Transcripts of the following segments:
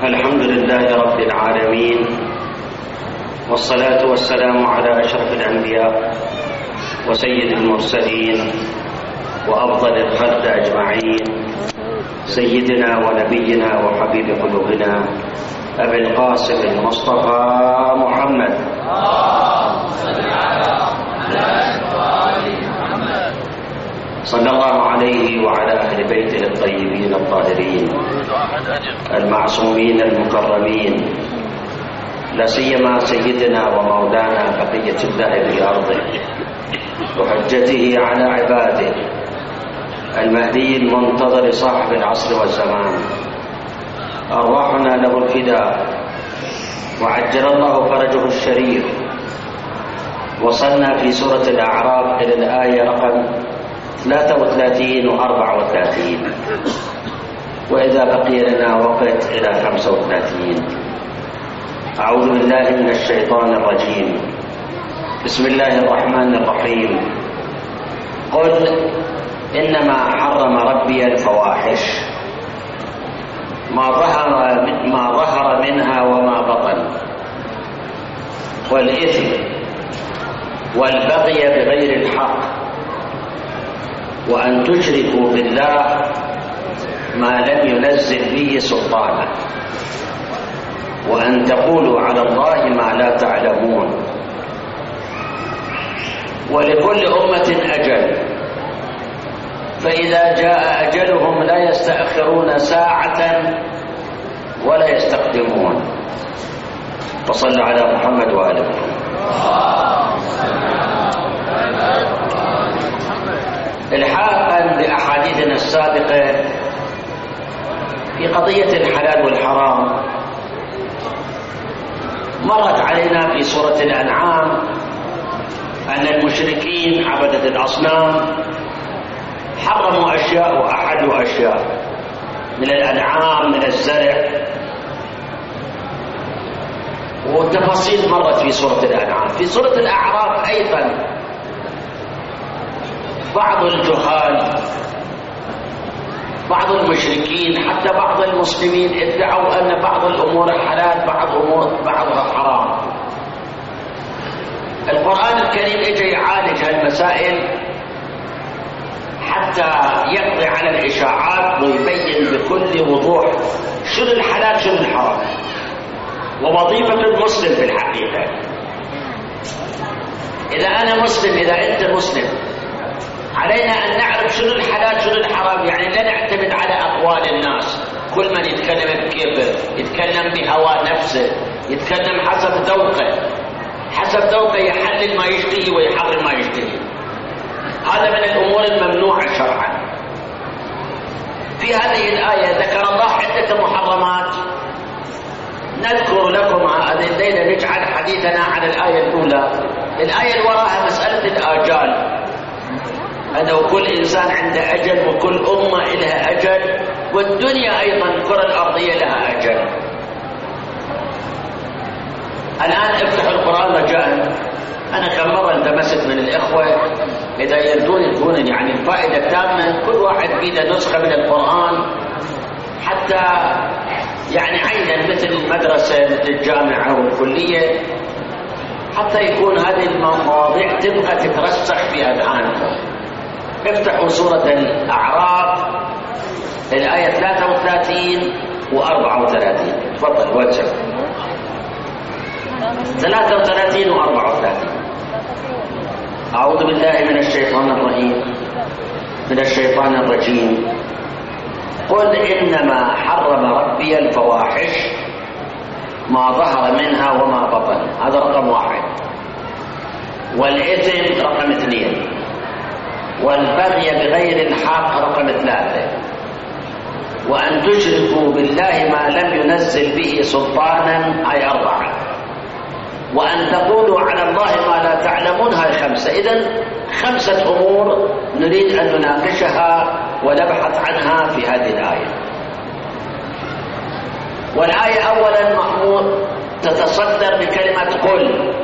الحمد لله رب العالمين، والصلاة والسلام على أشرف الأنبياء وسيد المرسلين وأفضل الخلق أجمعين، سيدنا ونبينا وحبيب قلوبنا أبي القاسم المصطفى محمد صلى الله عليه وعلى أهل بيته الطيبين الطاهرين المعصومين المكرمين، لا سيما سيدنا ومولانا بقية الله في أرضه وحجته على عباده المهدي المنتظر صاحب العصر والزمان، أرواحنا له الفداء وعجل الله فرجه الشريف. وصلنا في سورة الأعراف إلى الآية رقم 33 و 34، وإذا بقي لنا وقت إلى 35. أعوذ بالله من الشيطان الرجيم، بسم الله الرحمن الرحيم. قل إنما حرم ربي الفواحش ما ظهر منها وما بطن، والإثم والبغي بغير الحق، وأن تشركوا بالله ما لم ينزل به سلطانا، وأن تقولوا على الله ما لا تعلمون. ولكل أمة أجل، فإذا جاء أجلهم لا يستأخرون ساعة ولا يستقدمون. فصلوا على محمد وآل محمد. الحاقا بأحاديثنا السابقة في قضية الحلال والحرام، مرت علينا في سورة الأنعام أن المشركين عبدة الأصنام حرموا أشياء وأحلوا أشياء من الأنعام، من الزرع، والتفاصيل مرت في سورة الأنعام. في سورة الأعراف أيضا بعض الجهال، بعض المشركين، حتى بعض المسلمين ادعوا أن بعض الأمور حلال بعضها حرام. القرآن الكريم اجى يعالج هالمسائل حتى يقضي على الإشاعات ويبين بكل وضوح شنو الحلال شنو الحرام، ووظيفة المسلم في الحقيقة. إذا أنا مسلم، إذا أنت مسلم، علينا أن نعرف شنو الحلال شنو الحرام. يعني لا نعتمد على أقوال الناس، كل من يتكلم بكيفه، يتكلم بهوى نفسه، يتكلم حسب ذوقه يحلل ما يشتهي ويحرم ما يشتهي. هذا من الأمور الممنوعة شرعا. في هذه الآية ذكر الله عدة محرمات، نذكر لكم هذه الليلة، نجعل حديثنا عن الآية الأولى. الآية اللي وراها مسألة الآجال، أنه كل إنسان عنده أجل وكل أمة لها أجل، والدنيا أيضا الكرة الأرضية لها أجل. الآن افتحوا القرآن رجاء. أنا كم مرة التمست من الإخوة إذا يردون يعني الفائدة التامة، كل واحد بيده نسخة من القرآن، حتى يعني عينا مثل المدرسة مثل الجامعة والكلية، حتى يكون هذه المواضيع تبقى تترسخ في أذهانكم. افتحوا سورة الأعراف الآية 33 و 34. تفضل وجه 33 و 34. أعوذ بالله من الشيطان الرجيم. قل إنما حرم ربي الفواحش ما ظهر منها وما بطن، هذا رقم 1. والإثم رقم 2. والبغي بغير الحق رقم 3. وأن تشركوا بالله ما لم ينزل به سلطانا أي 4. وأن تقولوا على الله ما لا تعلمون هاي 5. إذن 5 أمور نريد أن نناقشها ونبحث عنها في هذه الآية. والآية أولا محمود تتصدر بكلمة قل،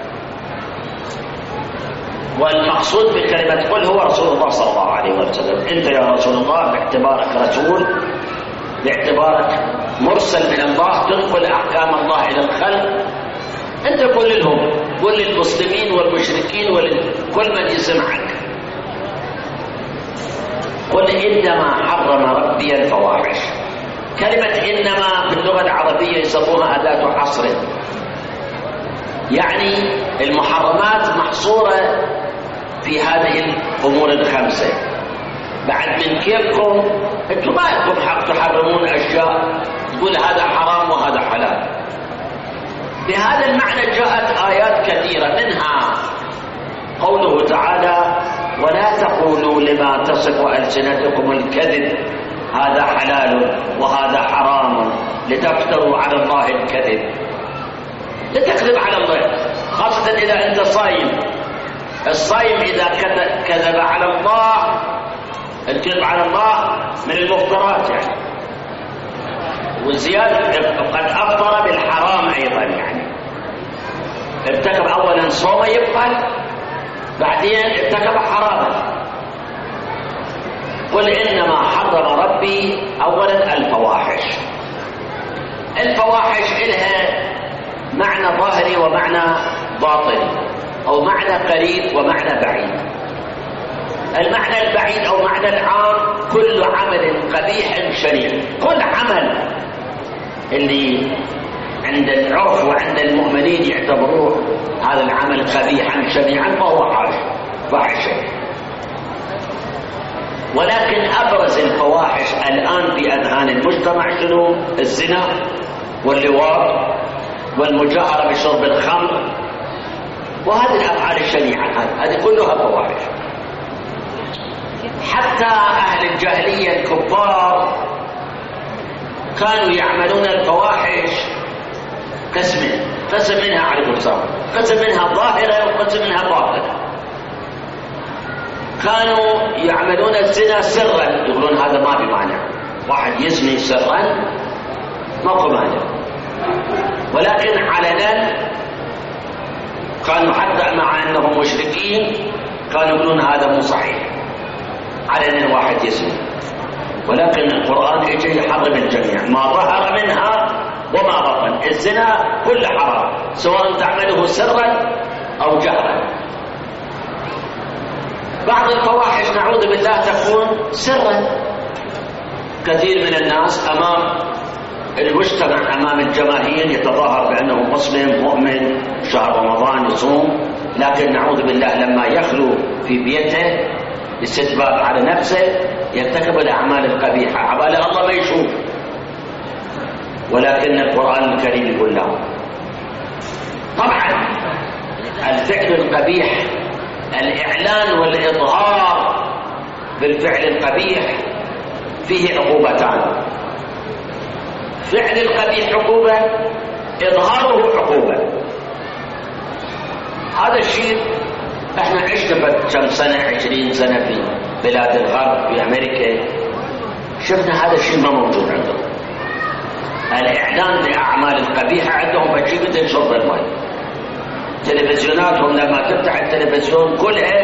والمقصود بكلمة قل هو رسول الله صلى الله عليه وسلم. أنت يا رسول الله باعتبارك رسول، باعتبارك مرسل من الله تنقل أحكام الله إلى الخلق، أنت قل لهم، قل للمسلمين والمشركين وكل من يسمعك، قل إنما حرم ربي الفواحش. كلمة إنما في اللغة العربية يسموها أداة حصر، يعني المحرمات محصورة في هذه الأمور الخمسة. بعد من كيفكم أنتم ما لكم حق تحرمون أشياء تقول هذا حرام وهذا حلال. بهذا المعنى جاءت آيات كثيرة، منها قوله تعالى: ولا تقولوا لما تصف ألسنتكم الكذب هذا حلال وهذا حرام لتفتروا على الله الكذب. لتكذب على الله، خاصة إذا أنت صايم. الصايم إذا كذب على الله، الكذب على الله من المفطرات يعني، والزيادة قد أفطر بالحرام أيضا، يعني ارتكب أولا صوم يبقى، بعدين ارتكب حراما. قل إنما حرم ربي أولا الفواحش. الفواحش إلها معنى ظاهري ومعنى باطني، أو معنى قريب ومعنى بعيد. المعنى البعيد أو معنى العام كل عمل قبيح شنيع، كل عمل اللي عند العرف وعند المؤمنين يعتبروه هذا العمل قبيحا شنيعا فهو فاحشة. ولكن أبرز الفواحش الآن في أذهان المجتمع شنو؟ الزنا واللواط والمجاهرة بشرب الخمر، وهذه الأفعال الشنيعة هذه كلها فواحش. حتى أهل الجاهلية الكفار كانوا يعملون الفواحش قسم منها على الصواب، قسم منها ظاهرة وقسم منها باطنة. كانوا يعملون الزنا سرا، يقولون هذا ما في مانع، واحد يزني سرا ما في مانع، ولكن علنا كانوا حتى مع أنهم مشركين كانوا يقولون هذا مو صحيح، علنا واحد يزني. ولكن القرآن يجي يحرم الجميع، ما ظهر منها وما بطن. الزنا كل حرام سواء تعمله سرا أو جهرا. بعض الفواحش نعوذ بالله تكون سرا، كثير من الناس أمام المجتمع أمام الجماهير يتظاهر بأنه مسلم مؤمن شهر رمضان يصوم، لكن نعوذ بالله لما يخلو في بيته استتباب على نفسه يرتكب الأعمال القبيحة عبالة الله ما يشوف. ولكن القرآن الكريم يقول له طبعا الفعل القبيح، الإعلان والإظهار بالفعل القبيح فيه عقوبتان. فعل القبيح عقوبة، إظهاره عقوبة. هذا الشيء احنا عشنا كم سنة، 20 سنة في بلاد الغرب، في أمريكا، شفنا هذا الشيء ما موجود عندهم. الإعلان لأعمال القبيحة عندهم بشيء مثل شرب الماء. تلفزيوناتهم لما تفتح التلفزيون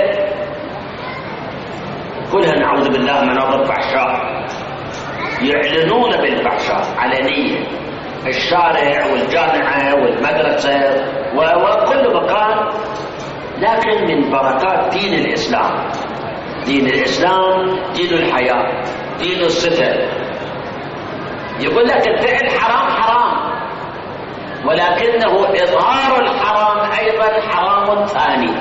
كلها نعوذ بالله مناظر فحشاء، يعلنون بالفحشاء علنية، الشارع والجامعة والمدرسة وكل مكان. لكن من بركات دين الإسلام، دين الإسلام دين الحياة، دين الستر. يقول لك الفعل حرام، ولكنه إظهار الحرام أيضا حرام ثاني.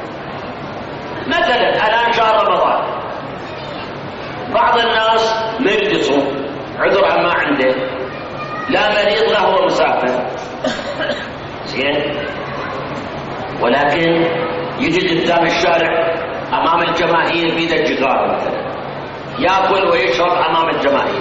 مثلا الآن شهر رمضان، بعض الناس ما يريد يصوم، عذر ما عنده، لا مريض له هو مسافر، زين، ولكن يجي قدام الشارع أمام الجماهير بيد الجيجار مثلا، يأكل ويشرب أمام الجماهير.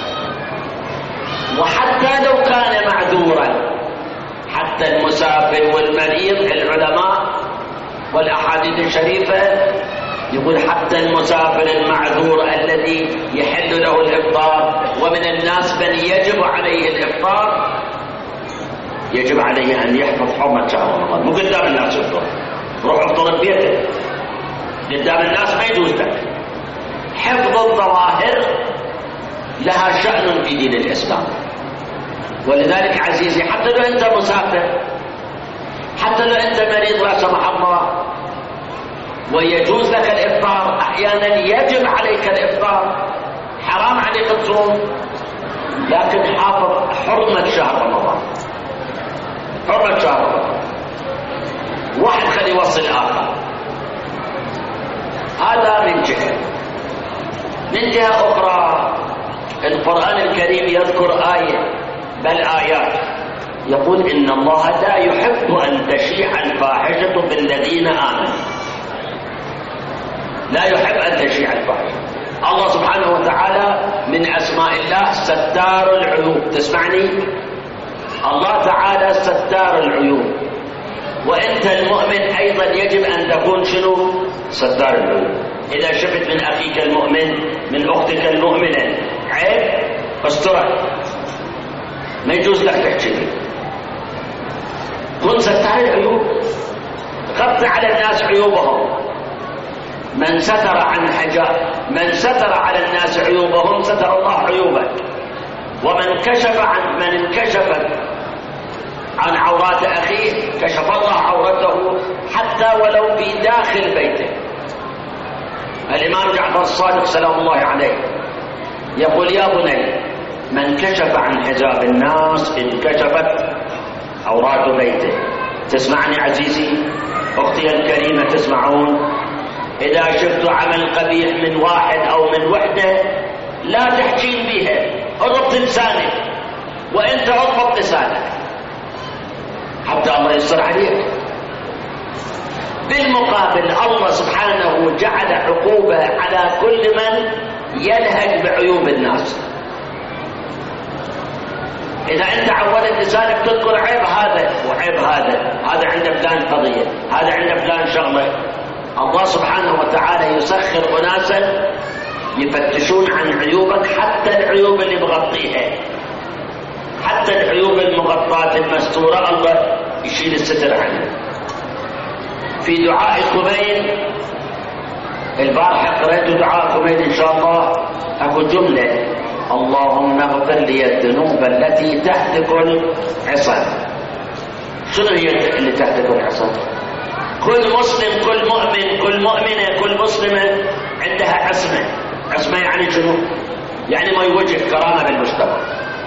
وحتى لو كان معذورا، حتى المسافر والمريض، العلماء والأحاديث الشريفة يقول حتى المسافر المعذور الذي يحل له الإفطار، ومن الناس من يجب عليه الإفطار، يجب عليه أن يحفظ حرمة شهر رمضان. مو قدام الناس يفطر، روح افطر ببيتك، قدام الناس ما يجوز لك. حفظ الظواهر لها شأن في دين الإسلام، ولذلك عزيزي حتى لو أنت مسافر، حتى لو أنت مريض لا سمح الله ويجوز لك الإفطار، أحيانا يجب عليك الإفطار، حرام عليك الصوم، لكن حافظ حرمة شهر رمضان، حرمة شهر رمضان. واحد خلي يوصل آخر. هذا من جهة. من جهة أخرى القرآن الكريم يذكر آية بل آيات يقول إن الله لا يحب أن تشيع الفاحشة بالذين آمنوا. لا يحب أن تشيع الفاحشة. الله سبحانه وتعالى من أسماء الله ستار العيوب. تسمعني؟ الله تعالى ستار العيوب، وأنت المؤمن أيضا يجب أن تكون شنو؟ ستار العيوب. إذا شفت من أخيك المؤمن من أختك المؤمنة عيب استرها، ما يجوز لك تحكي. كن ستار العيوب، غطي على الناس عيوبهم. من ستر عن حجاب، من ستر على الناس عيوبهم ستر الله عيوبك. ومن انكشف عن عورات أخيه كشف الله عورته حتى ولو في داخل بيته. الإمام جعفر الصادق سلام الله عليه يقول يا بني من كشف عن حجاب الناس انكشفت عورات بيته. تسمعني عزيزي أختي الكريمة؟ تسمعون؟ إذا شفت عمل قبيح من واحد أو من وحدة لا تحكين بها، اضبط لسانك، وأنت اضبط لسانك حتى الله يستر عليك. بالمقابل الله سبحانه جعل عقوبة على كل من يلهج بعيوب الناس. إذا أنت عودت لسانك تذكر عيب هذا وعيب هذا عنده فلان قضية، هذا عنده فلان شغلة، الله سبحانه وتعالى يسخر أناسا يفتشون عن عيوبك، حتى العيوب اللي مغطيها، حتى العيوب المغطاة المستورة الله يشيل الستر عنها. في دعاء خمين البارحة قرأت دعاء خمين إن شاء الله أقول جملة: اللهم اغفر لي الذنوب التي تهتك العصا. شنو هي اللي تهتك العصا؟ كل مسلم، كل مؤمن، كل مؤمنة، كل مسلمة عندها عصمة. عصمة يعني شنو؟ يعني ما يوجد كرامة بالمجتمع.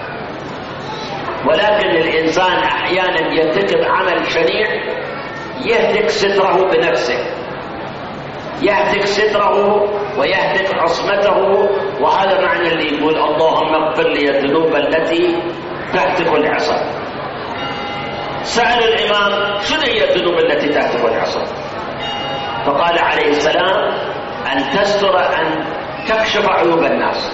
ولكن الإنسان أحيانا يرتكب عمل شنيع يهتك ستره بنفسه، يهتك ستره ويهتك عصمته. وهذا معنى اللي يقول اللهم اغفر لي الذنوب التي تهتك العصا. سأل الإمام شنو هي الذنوب التي تهتك العصا؟ فقال عليه السلام: أن تستر، أن تكشف عيوب الناس.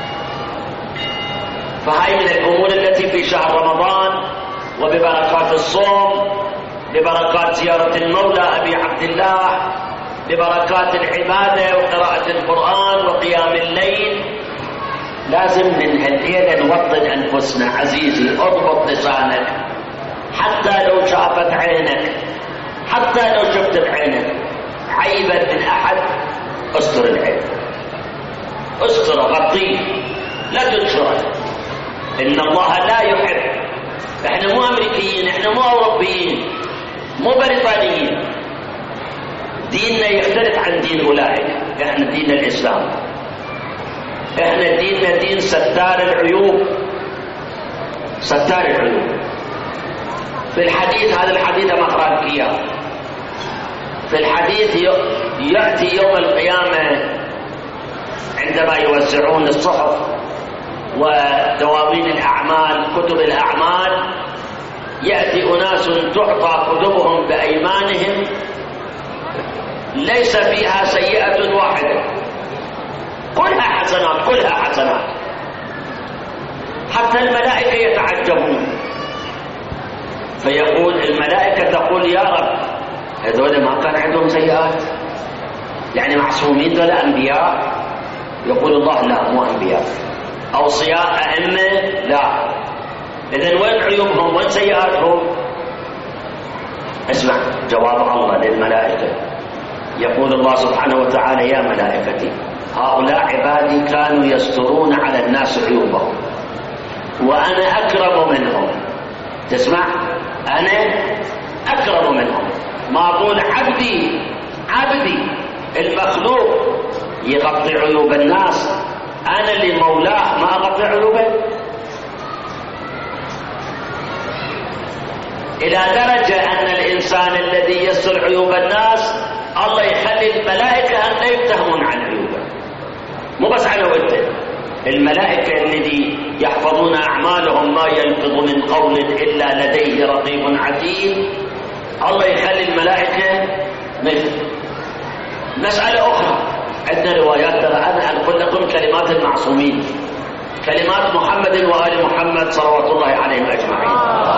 فهاي من الأمور التي في شهر رمضان وببركات الصوم، ببركات زيارة المولى أبي عبد الله، ببركات العبادة وقراءة القرآن وقيام الليل، لازم من هالليلة نوطن أنفسنا. عزيزي اضبط لسانك، حتى لو شافت عينك، حتى لو شفت بعينك عيبا من أحد استر العيب، استر، غطيه، لا تنشره. إن الله لا يحب. احنا مو أمريكيين، احنا مو أوروبيين، مو بريطانيين، ديننا يختلف عن دين أولئك. احنا دين الإسلام، احنا ديننا دين ستار العيوب، ستار العيوب. في الحديث، هذا الحديث ما أقرأ لك إياه، في الحديث يأتي يوم القيامة عندما يوزعون الصحف ودواوين الأعمال، كتب الأعمال، يأتي أناس تعطى كتبهم بأيمانهم ليس فيها سيئة واحدة، كلها حسنات، كلها حسنات. حتى الملائكة يتعجبون، فيقول الملائكة تقول: يا رب هذول ما كان عندهم سيئات، يعني معصومين، دول أنبياء؟ يقول الله: لا، مو أنبياء، أوصياء، أئمة، لا. إذن وين عيوبهم؟ وين سيئاتهم؟ اسمع جواب الله للملائكة. يقول الله سبحانه وتعالى: يا ملائكتي هؤلاء عبادي كانوا يسترون على الناس عيوبهم، وأنا أكرم منهم، تسمع؟ أنا أكرم منهم. ما أقول عبدي المخلوق يغطي عيوب الناس، أنا اللي مولاه ما أغطي عيوبه. إلى درجة أن الإنسان الذي يستر عيوب الناس الله يخلي الملائكة أن لا يفتهمون عن عيوبه، مو بس على وجهه. الملائكة الذي يحفظون أعمالهم ما يلفظ من قول إلا لديه رقيب عتيد، الله يخلي الملائكة مسألة أخرى. عندنا روايات، ترى أنا أقول لكم كلمات المعصومين، كلمات محمد وآل محمد صلوات الله عليهم أجمعين.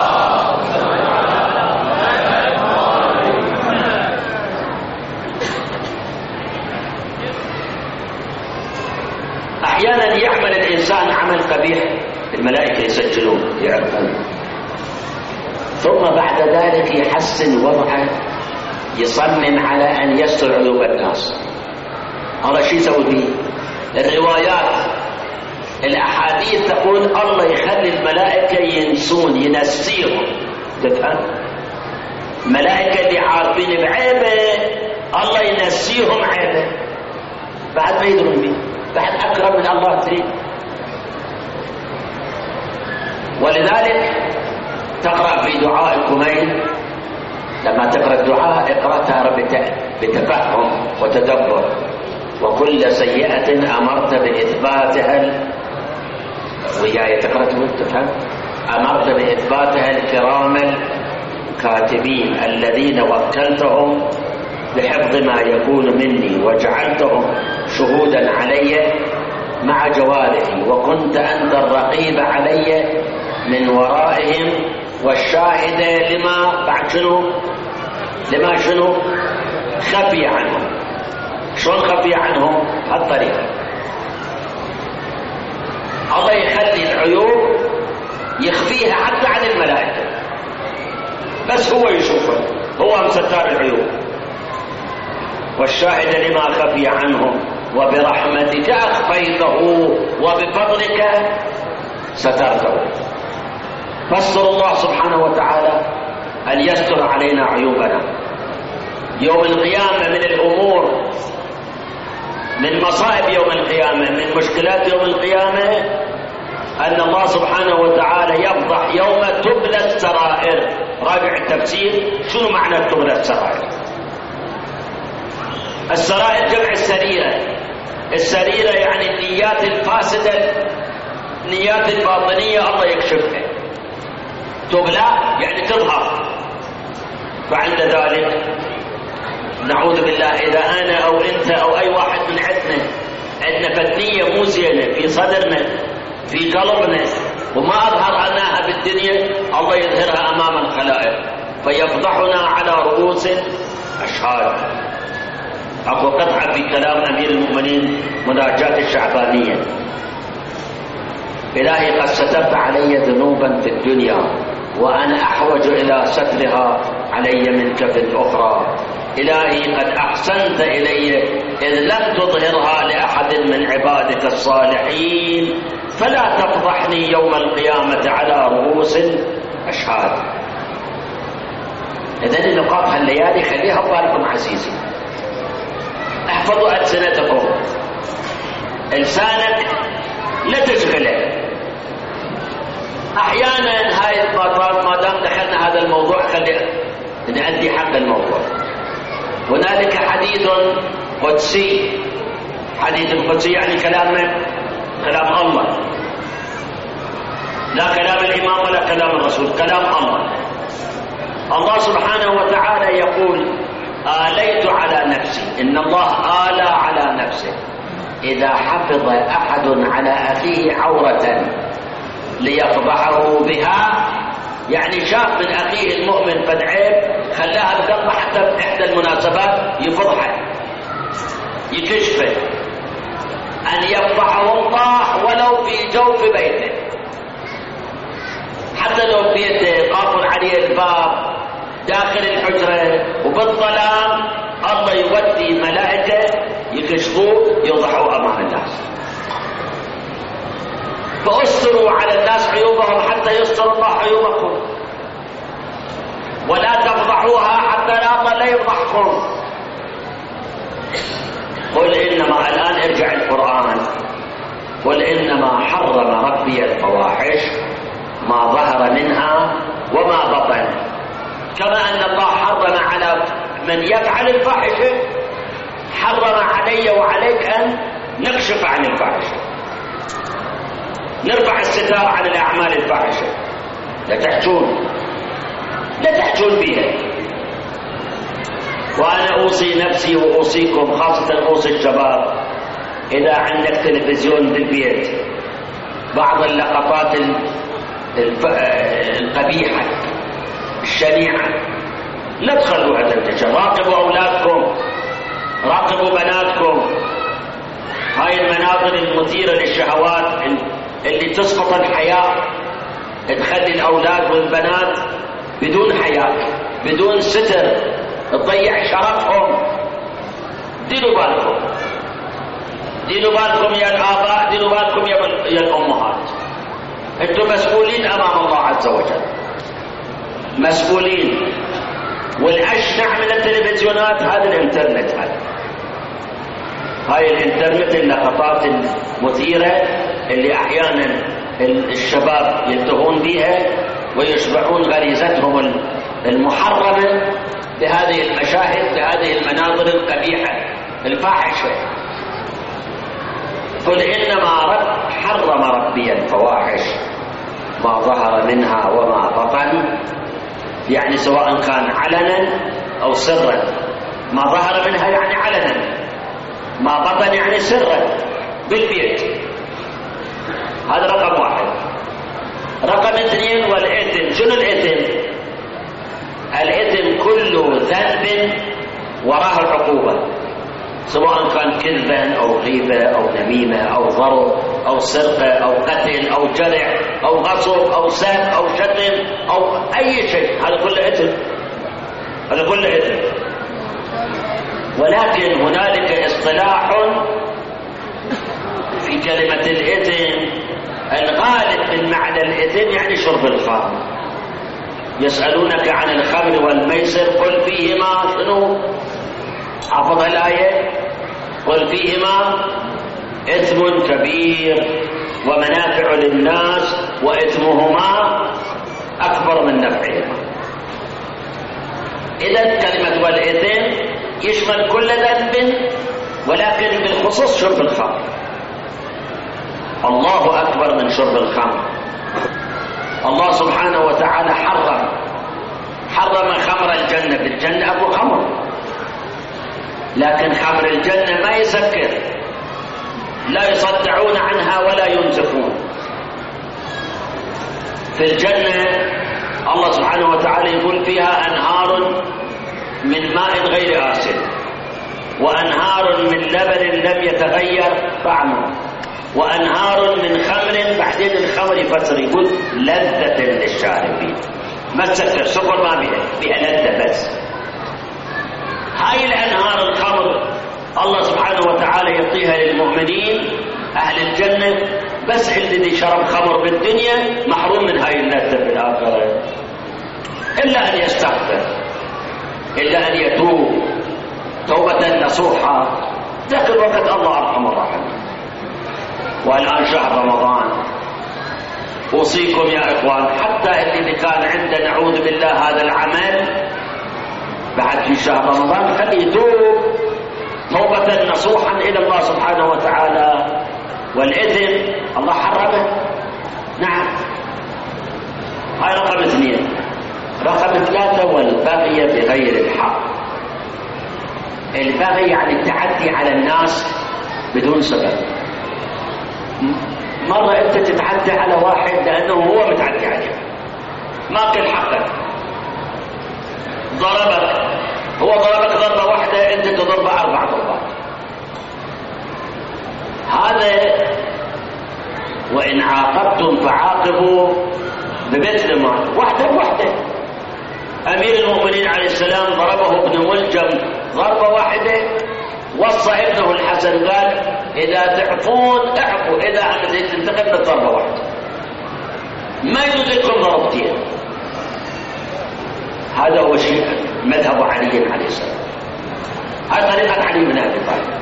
أحيانا يعمل الإنسان عمل قبيح، الملائكة يسجلون يعرفون، ثم بعد ذلك يحسن وضعه، يصمم على أن يستر عيوب الناس. الله شو يسوي فيه؟ الروايات الأحاديث تقول الله يخلي الملائكة ينسون ينسيهم. تفهم؟ ملائكة اللي عارفين بعيبه الله ينسيهم عيبه بعد ما يدرون به، بعد أكرم من الله تريد. ولذلك تقرأ في دعاء الكميل، لما تقرأ الدعاء اقرأتها بتفهم وتدبر. وكل سيئة أمرت بإثباتها، وياي تقرأ تفهم، أمرت بإثباتها الكرام الكاتبين الذين وكلتهم بحفظ ما يكون مني وجعلتهم شهودا علي مع جوارحي، وكنت أنت الرقيب علي من ورائهم والشاهد لما بعد شنو خفي عنهم. شلون خفي عنهم؟ هالطريقة. الله يخلي العيوب يخفيها حتى عن الملائكة، بس هو يشوفها، هو مستار العيوب. والشاهد لما خفي عنهم وبرحمتك أخفيته وبفضلك سترته. فاستر الله سبحانه وتعالى أن يستر علينا عيوبنا. يوم القيامة من الأمور، من مصائب يوم القيامة، من مشكلات يوم القيامة، أن الله سبحانه وتعالى يفضح يوم تبلى السرائر. راجع التفسير، شنو معنى تبلى السرائر؟ السرائر جمع السريرة. السريرة يعني النيات الفاسدة، النيات الباطنية الله يكشفها. تبلى يعني تظهر. فعند ذلك نعوذ بالله إذا أنا أو أنت أو أي واحد من عندنا فتنية مو زينة في صدرنا في قلبنا وما أظهرناها بالدنيا، الله يظهرها أمام الخلائق فيفضحنا على رؤوس أشهاد. أكو قطعة في كلام أمير المؤمنين مناجاة الشعبانية: إلهي قد سترت علي ذنوبا في الدنيا وأنا أحوج إلى سترها علي منك في الأخرى. إلهي قد أحسنت إلي إذ لم تظهرها لأحد من عبادك الصالحين، فلا تفضحني يوم القيامة على رؤوس أشهاد. إذن النقاط هالليالي خليها ببالكم عزيزي. احفظوا ألسنتكم، لسانك لا تشغله. أحيانا هاي المطار ما دام دخلنا هذا الموضوع خلي نأدي حق الموضوع. هنالك حديث قدسي. حديث القدسي يعني كلام الله، لا كلام الإمام ولا كلام الرسول، كلام الله. الله سبحانه وتعالى يقول: آليت على نفسي. إن الله آلى على نفسه إذا حفظ أحد على أخيه عورة ليفضحه بها، يعني شاف من أخيه المؤمن فد عيب خلاها بدقة حتى بإحدى المناسبات يفضحه يكشفه، أن يفضحه الله ولو في جوف بيته، حتى لو بيته قافل عليه الباب داخل الحجرة وبالظلام، الله يودي ملائكة يكشفوه يوضحوه أمام الناس. فأستروا على الناس عيوبهم حتى يستر الله عيوبكم. ولا تفضحوها حتى لا يفضحكم. قل إنما، الآن ارجع القرآن، قل إنما حرم ربي الفواحش ما ظهر منها وما بطن. كما أن الله حرم على من يفعل الفاحشة، حرم علي وعليك أن نكشف عن الفاحشة، نرفع الستار عن الأعمال الفاحشة، لا تحجون بها. وأنا أوصي نفسي وأوصيكم، خاصة أوصي الشباب، إذا عندك تلفزيون بالبيت بعض اللقطات القبيحة الشنيعة لا تخلوها تنتشر. راقبوا أولادكم، راقبوا بناتكم. هاي المناظر المثيرة للشهوات اللي تسقط الحياة، تخلي الأولاد والبنات بدون حياة، بدون ستر، تضيع شرفهم. ديروا بالكم يا الآباء، ديروا بالكم يا الأمهات. أنتم مسؤولين أمام الله عز وجل، مسؤولين. والأشنع من التلفزيونات هذا الإنترنت، هاي الإنترنت اللقطات المثيرة اللي أحيانا الشباب ينتهون بها ويشبعون غريزتهم المحرمة بهذه المشاهد، بهذه المناظر القبيحة الفاحشة. قل إنما حرم ربي الفواحش ما ظهر منها وما بطن، يعني سواء كان علنا أو سرا. ما ظهر منها يعني علنا، ما بطن يعني سرا بالبيت. هذا رقم واحد. رقم اثنين، والإثم. شنو الإثم؟ الإثم كل ذنب وراءه العقوبة، سواء كان كذبا أو غيبة أو نميمة أو ضرب أو سرقة أو قتل أو جرع أو غصب أو سب أو شتم أو أي شيء، هذا كله إثم، هذا كله إثم. ولكن هنالك اصطلاح في كلمة الإثم، الغالب من معنى الإثم يعني شرب الخمر. يسألونك عن الخمر والميسر قل فيهما شنو؟ حافظ الآية، قل فيهما إثم كبير ومنافع للناس وإثمهما أكبر من نفعهما. إذا كلمة والإثم يشمل كل ذنب، ولكن بالخصوص شرب الخمر. الله أكبر من شرب الخمر. الله سبحانه وتعالى حرم خمر الجنة. في الجنة أكو خمر، لكن خمر الجنة ما يسكر، لا يصدعون عنها ولا ينزفون. في الجنة الله سبحانه وتعالى يقول فيها أنهار من ماء غير آسن، وأنهار من لبن لم يتغير طعمه، وأنهار من خمر. بعدين الخمر يفسر يقول لذة للشاربين، ما تسكر، سكر ما بها لذة بس. هاي الأنهار الخمر الله سبحانه وتعالى يعطيها للمؤمنين أهل الجنة، بس اللي شرب خمر بالدنيا محروم من هاي اللذة في الآخرة، إلا أن يستغفر، إلا أن يتوب توبة نصوحة. ذاك الوقت الله أرحم الراحمين. والآن شهر رمضان، أوصيكم يا إخوان، حتى اللي كان عنده نعوذ بالله هذا العمل بعد في شهر رمضان خليه يتوب توبة نصوحا إلى الله سبحانه وتعالى. والإثم الله حرمه، نعم. هاي رقم اثنين. رقم ثلاثة، والبغي بغير الحق. البغي يعني التعدي على الناس بدون سبب. مرة أنت تتعدى على واحد لأنه هو متعدي عليك، ما كل حقك، ضربك، هو ضربك ضربة واحدة، أنت تضربه 4 ضربات. هذا وإن عاقبتم فعاقبوا بمثل ما، واحدة بواحدة. أمير المؤمنين عليه السلام ضربه ابن ملجم ضربة واحدة، وصى ابنه الحسن قال إذا تعفون اعفوا، إذا تنتقم بالضربة واحدة، ما يجوز لكم ضربتين. هذا هو شيء مذهب علي عليه السلام. هذه طريقة علي بن أبي طالب.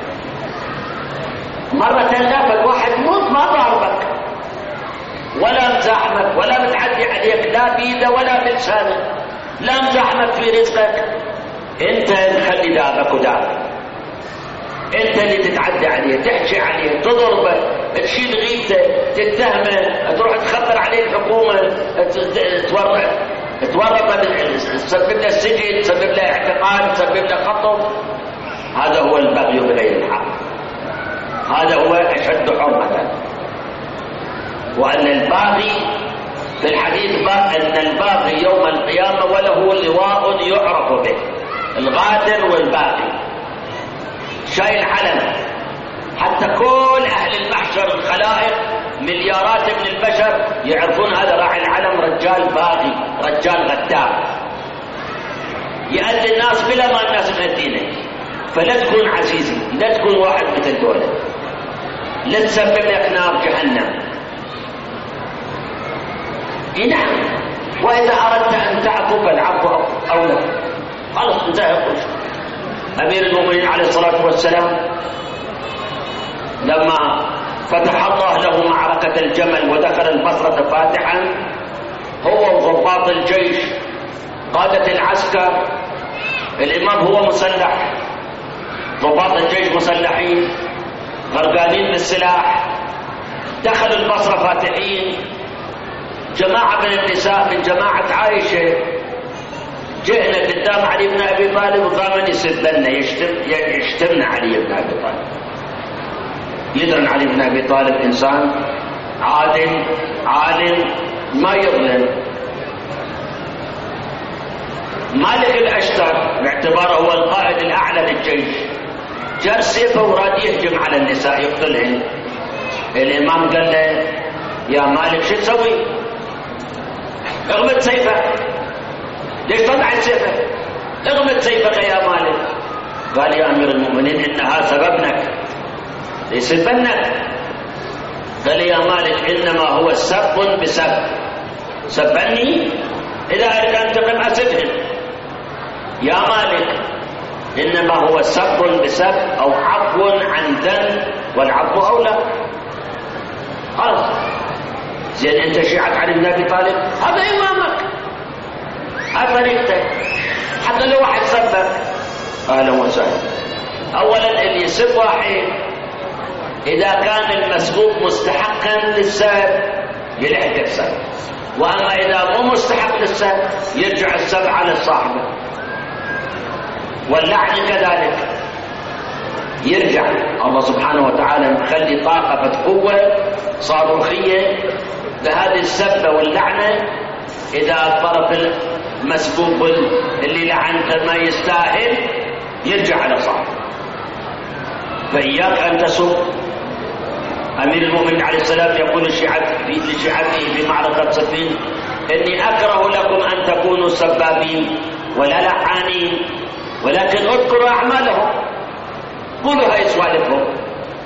مرة لا واحد ما ضاربك ولا مزاحمك ولا متعدي عليك لا بيده ولا بلسانك، لا مزاحمك في رزقك، انت تخلي دابك ودابك، انت اللي تتعدى عليه، تحكي عليه، تضربه، تشيل غيبته، تتهمه، تروح تخبر عليه الحكومة، تورطه، تسبب له السجن، تسبب له اعتقال، تسبب له خطف. هذا هو البغي بغير الحق، هذا هو أشد حرمة. وأن الباغي في الحديث أن الباغي يوم القيامة وله لواء يعرف به، الغادر والباغي شايل علم، حتى كل أهل المحشر الخلائق مليارات من البشر يعرفون هذا راعي العلم رجال باغي، رجال غدار، يأذي الناس بلا ما الناس يغدينه. فلا تكون عزيزي، لا تكون واحد مثل دولة، لا تسبب لك نار جهنم. نعم، وإذا أردت أن تعفو فالعفو أولى، خلاص انتهى كل شيء. أمير المؤمنين عليه الصلاة والسلام لما فتح الله له معركة الجمل ودخل البصرة فاتحا، هو وضباط الجيش قادة العسكر، الإمام هو مسلح، ضباط الجيش مسلحين غرقانين بالسلاح، دخلوا البصرة فاتحين. جماعة من النساء من جماعة عائشة جئنا قدام علي بن أبي طالب وقام يسبنا يشتمنا علي بن أبي طالب. يدرن علي بن أبي طالب إنسان عادل عالم ما يظلم. مالك الأشتر باعتباره هو القائد الأعلى للجيش جر سيفه وراد يهجم على النساء يقتلهن. الإمام قال له يا مالك شو تسوي؟ اغمد سيفه. ليش طلعت سيفه؟ اغمد سيفك يا مالك. قال يا أمير المؤمنين إنها سببنك يسبنك. قال يا مالك إنما هو سب بسب، سبني إذا أردت أن تقم أسدهن. يا مالك إنما هو سب بسب أو عفو عن ذنب، والعفو أولى. خلاص زين، أنت شيعة علي بن أبي طالب هذا إمامك، هذا طريقتك، حتى لو واحد سبك أهلا وسهلا. أولا اللي يسب واحد إذا كان المسبوق مستحقا للسب يلحق السب، وأما إذا مو مستحق للسب يرجع السب على صاحبه. واللعن كذلك يرجع. الله سبحانه وتعالى مخلي طاقة قوة صاروخية لهذه السبة واللعنة. إذا الطرف المسبوق اللي لعنته ما يستاهل يرجع على صاحبه. فإياك أن تسب. أمير المؤمنين عليه السلام يقول لشيعته في معركة صفين إني أكره لكم أن تكونوا سبابين ولا لعانين، ولكن اذكروا أعمالهم، قولوا هاي سوالفهم.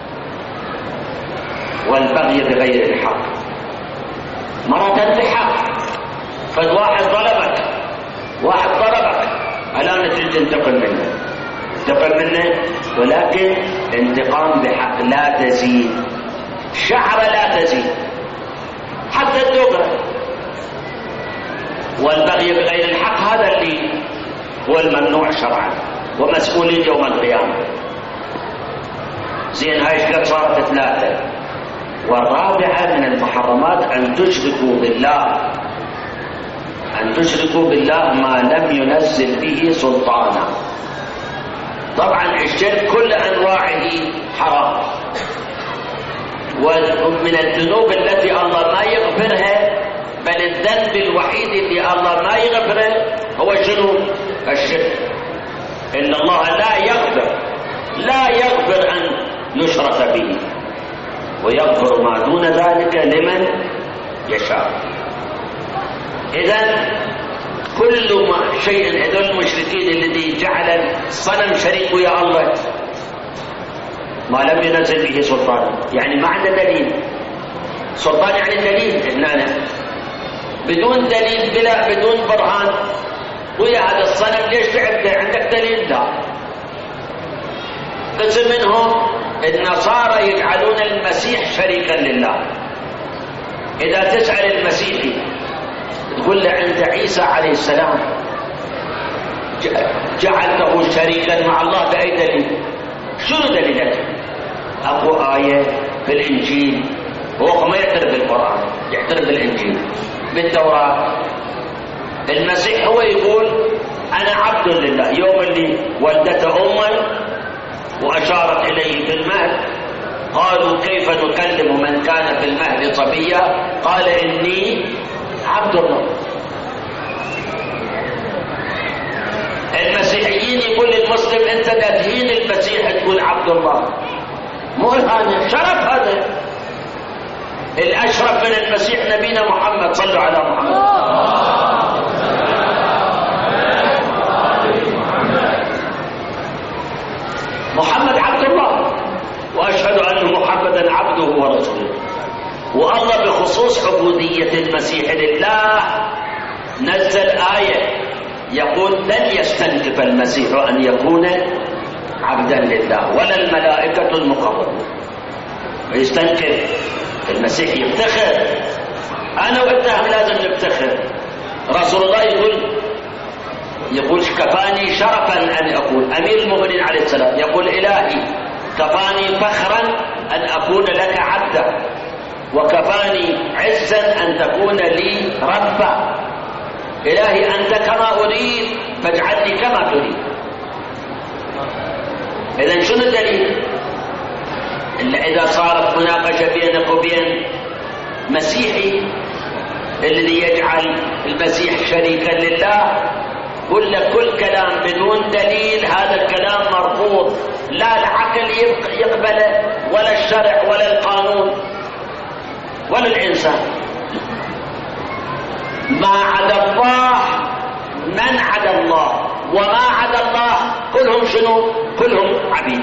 والبغي بغير الحق، مرة بحق. قد واحد ظلمك، واحد ضربك، الآن تريد تنتقم منه، انتقم منه، ولكن انتقام بحق، لا تزيد شعر، لا تزيد حتى الدغرة. والبغي بغير الحق هذا اللي هو الممنوع شرعا ومسؤولين يوم القيامة. زين، هاي شقد صارت 3. والرابعة من المحرمات أن تشركوا بالله، أن تشركوا بالله ما لم ينزل به سلطانا. طبعا الشرك كل أنواعه حرام، ومن الذنوب التي الله ما يغفرها، بل الذنب الوحيد اللي الله ما يغفره هو شنو؟ الشرك. إن الله لا يغفر أن يشرك به، ويغفر ما دون ذلك لمن يشاء. إذن كل شيء هذول المشركين الذي جعل الصنم شريك ويا الله ما لم ينزل به سلطان، يعني ما عنده دليل. سلطان يعني دليل، هنا بدون دليل بدون برهان ويا هذا الصنم ليش تعبده؟ عندك دليل؟ لا. قسم منهم النصارى يجعلون المسيح شريكا لله. إذا تسأل المسيحي تقول له عند عيسى عليه السلام جعلته شريكا مع الله بأي دليل؟ شنو دليلك؟ أكو آية في الإنجيل، هو ما يعترف بالقرآن، يعترف بالإنجيل بالتوراة. المسيح هو يقول أنا عبد لله. يوم اللي ولدته أما وأشارت إليه في المهد قالوا كيف نكلم من كان في المهد صبيا؟ قال إني عبد الله. المسيحيين يقول للمسلم أنت لا تهين المسيح تقول عبد الله، مو هذا شرف، هذا الأشرف من المسيح نبينا محمد. صلوا على محمد. محمد عبد الله، وأشهد أن محمدا عبده ورسوله. والله بخصوص عبودية المسيح لله نزل آية يقول لن يستنكف المسيح أن يكون عبدا لله ولا الملائكة المقربون. يستنكف المسيح، يفتخر. أنا وأنت لازم نفتخر. رسول الله يقول كفاني شرفا أن أكون أمير المؤمنين عليه السلام، يقول إلهي كفاني فخرا أن أكون لك عبدا، وكفاني عزا أن تكون لي ربا. إلهي أنت كما أريد فاجعلني كما تريد. إذن شنو الدليل؟ إلا إذا صارت مناقشة بينك وبين مسيحي الذي يجعل المسيح شريكا لله، قل لك كل كلام بدون دليل هذا الكلام مرفوض، لا العقل يقبله ولا الشرع ولا القانون ولا الإنسان. ما عدا الله، من عدا الله وما عدا الله كلهم شنو؟ كلهم عبيد.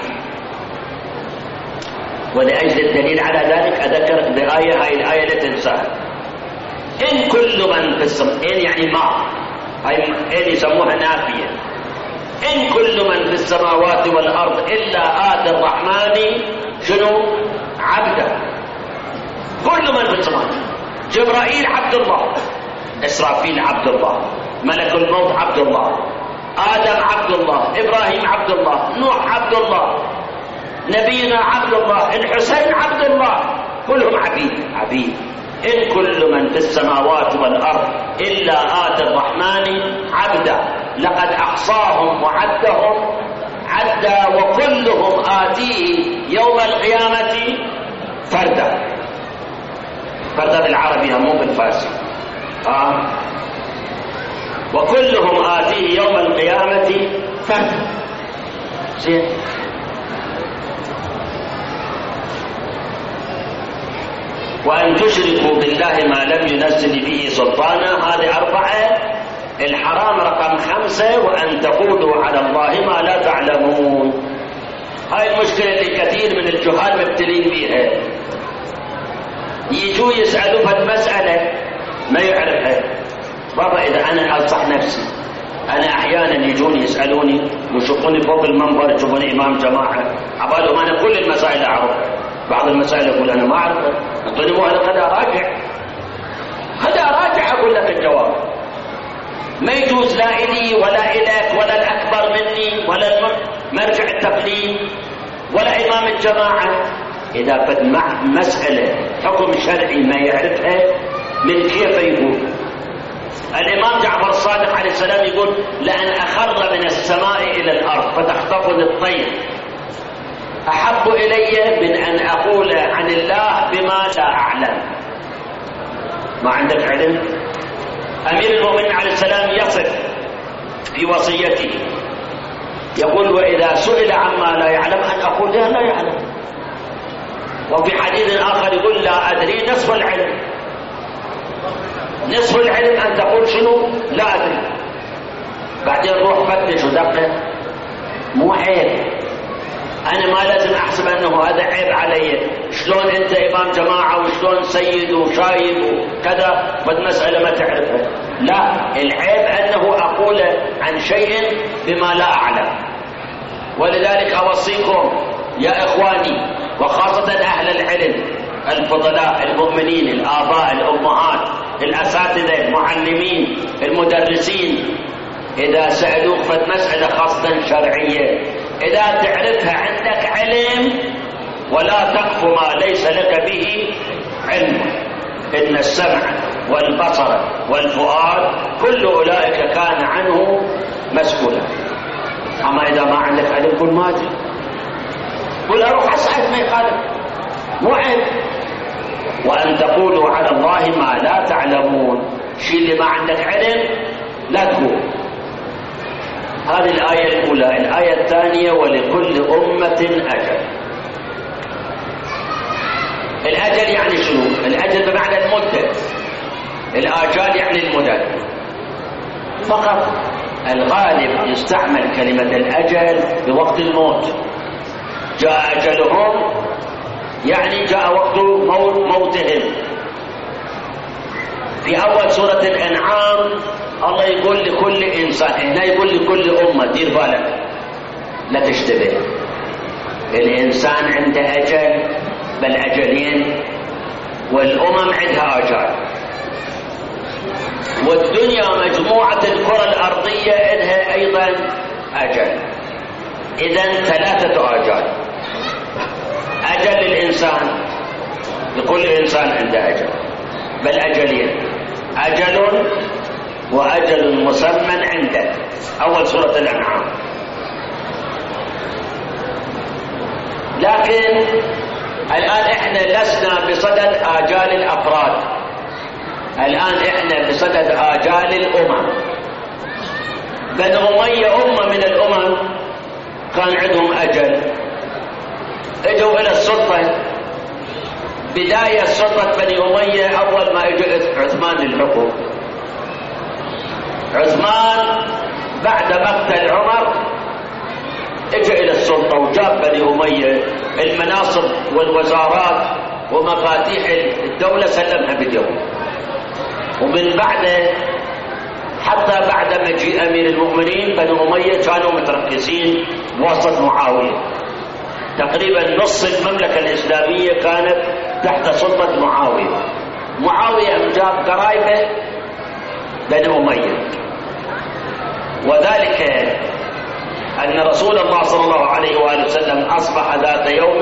ولأجل الدليل على ذلك أذكرك بآية، هاي الآية لا تنساها. إن كل من في السماء، إن يعني ما، هاي إن يسموها نافية. إن كل من في السماوات والأرض إلا آتي الرحمن شنو؟ عبدا. كل من في السماوات. جبرائيل عبد الله، إسرافيل عبد الله، ملك الموت عبد الله، آدم عبد الله، إبراهيم عبد الله، نوح عبد الله، نبينا عبد الله، الحسين عبد الله، كلهم عبيد. إن كل من في السماوات والأرض إلا آتي الرحمن عبدا لقد أحصاهم وعدهم عدا وكلهم آتيه يوم القيامة فردا. فردا بالعربية مو بالفارسي. وكلهم آتيه يوم القيامة فردا. زين. وأن تشركوا بالله ما لم ينزل به سلطانا، هذه 4. الحرام رقم 5 وأن تقولوا على الله ما لا تعلمون. هاي المشكلة اللي كثير من الجهال مبتلين بها، يجوا يسألوا في المسألة ما يعرفها. بابا إذا أنا أنصح نفسي، أنا أحيانا يجوني يسألوني ويشوفوني فوق المنبر، يشوفوني إمام جماعة، عبالهم أنا كل المسائل أعرفها. بعض المسائل أقول أنا ما أعرفها، أعطوني مهلة خذ أراجع أقول لك الجواب. ما يجوز لا إلي ولا إليك ولا الأكبر مني ولا مرجع التقليد ولا إمام الجماعة. إذا فد مسألة حكم شرعي ما يعرفها من كيف يقول. الإمام جعفر الصادق عليه السلام يقول لأن أخر من السماء إلى الأرض فتخطفني الطير أحب إلي من أن أقول عن الله بما لا أعلم. ما عندك علم؟ أمير المؤمنين عليه السلام يصف في وصيته يقول وإذا سئل عما لا يعلم أن أقول لا يعلم. وفي حديث آخر يقول لا أدري نصف العلم. نصف العلم أن تقول شنو؟ لا أدري. بعدين روح فتش ودقق. مو عيب، أنا ما لازم أحسب أنه هذا عيب علي. شلون أنت إمام جماعة وشلون سيد وشايب وكذا، بد مسألة ما تعرفها. لا، العيب أنه أقول شيء بما لا أعلم. ولذلك أوصيكم يا إخواني وخاصة أهل العلم الفضلاء المؤمنين الآباء الأمهات الأساتذة المعلمين المدرسين، إذا سألوك فالمسألة خاصة شرعية إذا تعرفها عندك علم ولا تقف ما ليس لك به علم. إن السمع والبصر والفؤاد كل أولئك كان عنه مسؤولا. أما إذا ما عندك علم قل ما أدري، قل أروح أسعد ما يخالف، مو عيب. وأن تقولوا على الله ما لا تعلمون، شيء اللي ما عندك علم لا تقول. هذه الآية الأولى. الآية الثانية ولكل أمة أجل. الأجل يعني شنو؟ الأجل بمعنى المدة، الآجال يعني المدد فقط. الغالب يستعمل كلمة الأجل بوقت الموت. جاء أجلهم يعني جاء وقت موتهم. في أول سورة الأنعام الله يقول لكل إنسان، هنا يقول لكل أمة، دير بالك لا تشتبه. الإنسان عنده أجل بل أجلين، والأمم عندها آجال، والدنيا مجموعة الكرة الأرضية عندها أيضا أجل. إذن 3 آجال. أجل للإنسان، لكل إنسان عنده أجل بل أجلين، أجل وأجل مسمى عنده. أول سورة الأنعام. لكن الآن إحنا لسنا بصدد آجال الأفراد، الآن إحنا بصدد آجال الأمم. بني أمية أمة من الأمم كان عندهم أجل، اجوا إلى السلطة. بداية سلطة بني أمية أول ما اجى عثمان للحكم. عثمان بعد مقتل عمر اجى إلى السلطة وجاب بني أمية المناصب والوزارات ومفاتيح الدولة سلمها بيدهم. ومن بعده حتى بعد مجيء أمير المؤمنين بني أمية كانوا متركزين بواسطة معاوية. تقريبا نص المملكة الإسلامية كانت تحت سلطة معاوية. معاوية جاب قرايبه بني أمية، وذلك أن رسول الله صلى الله عليه وآله وسلم أصبح ذات يوم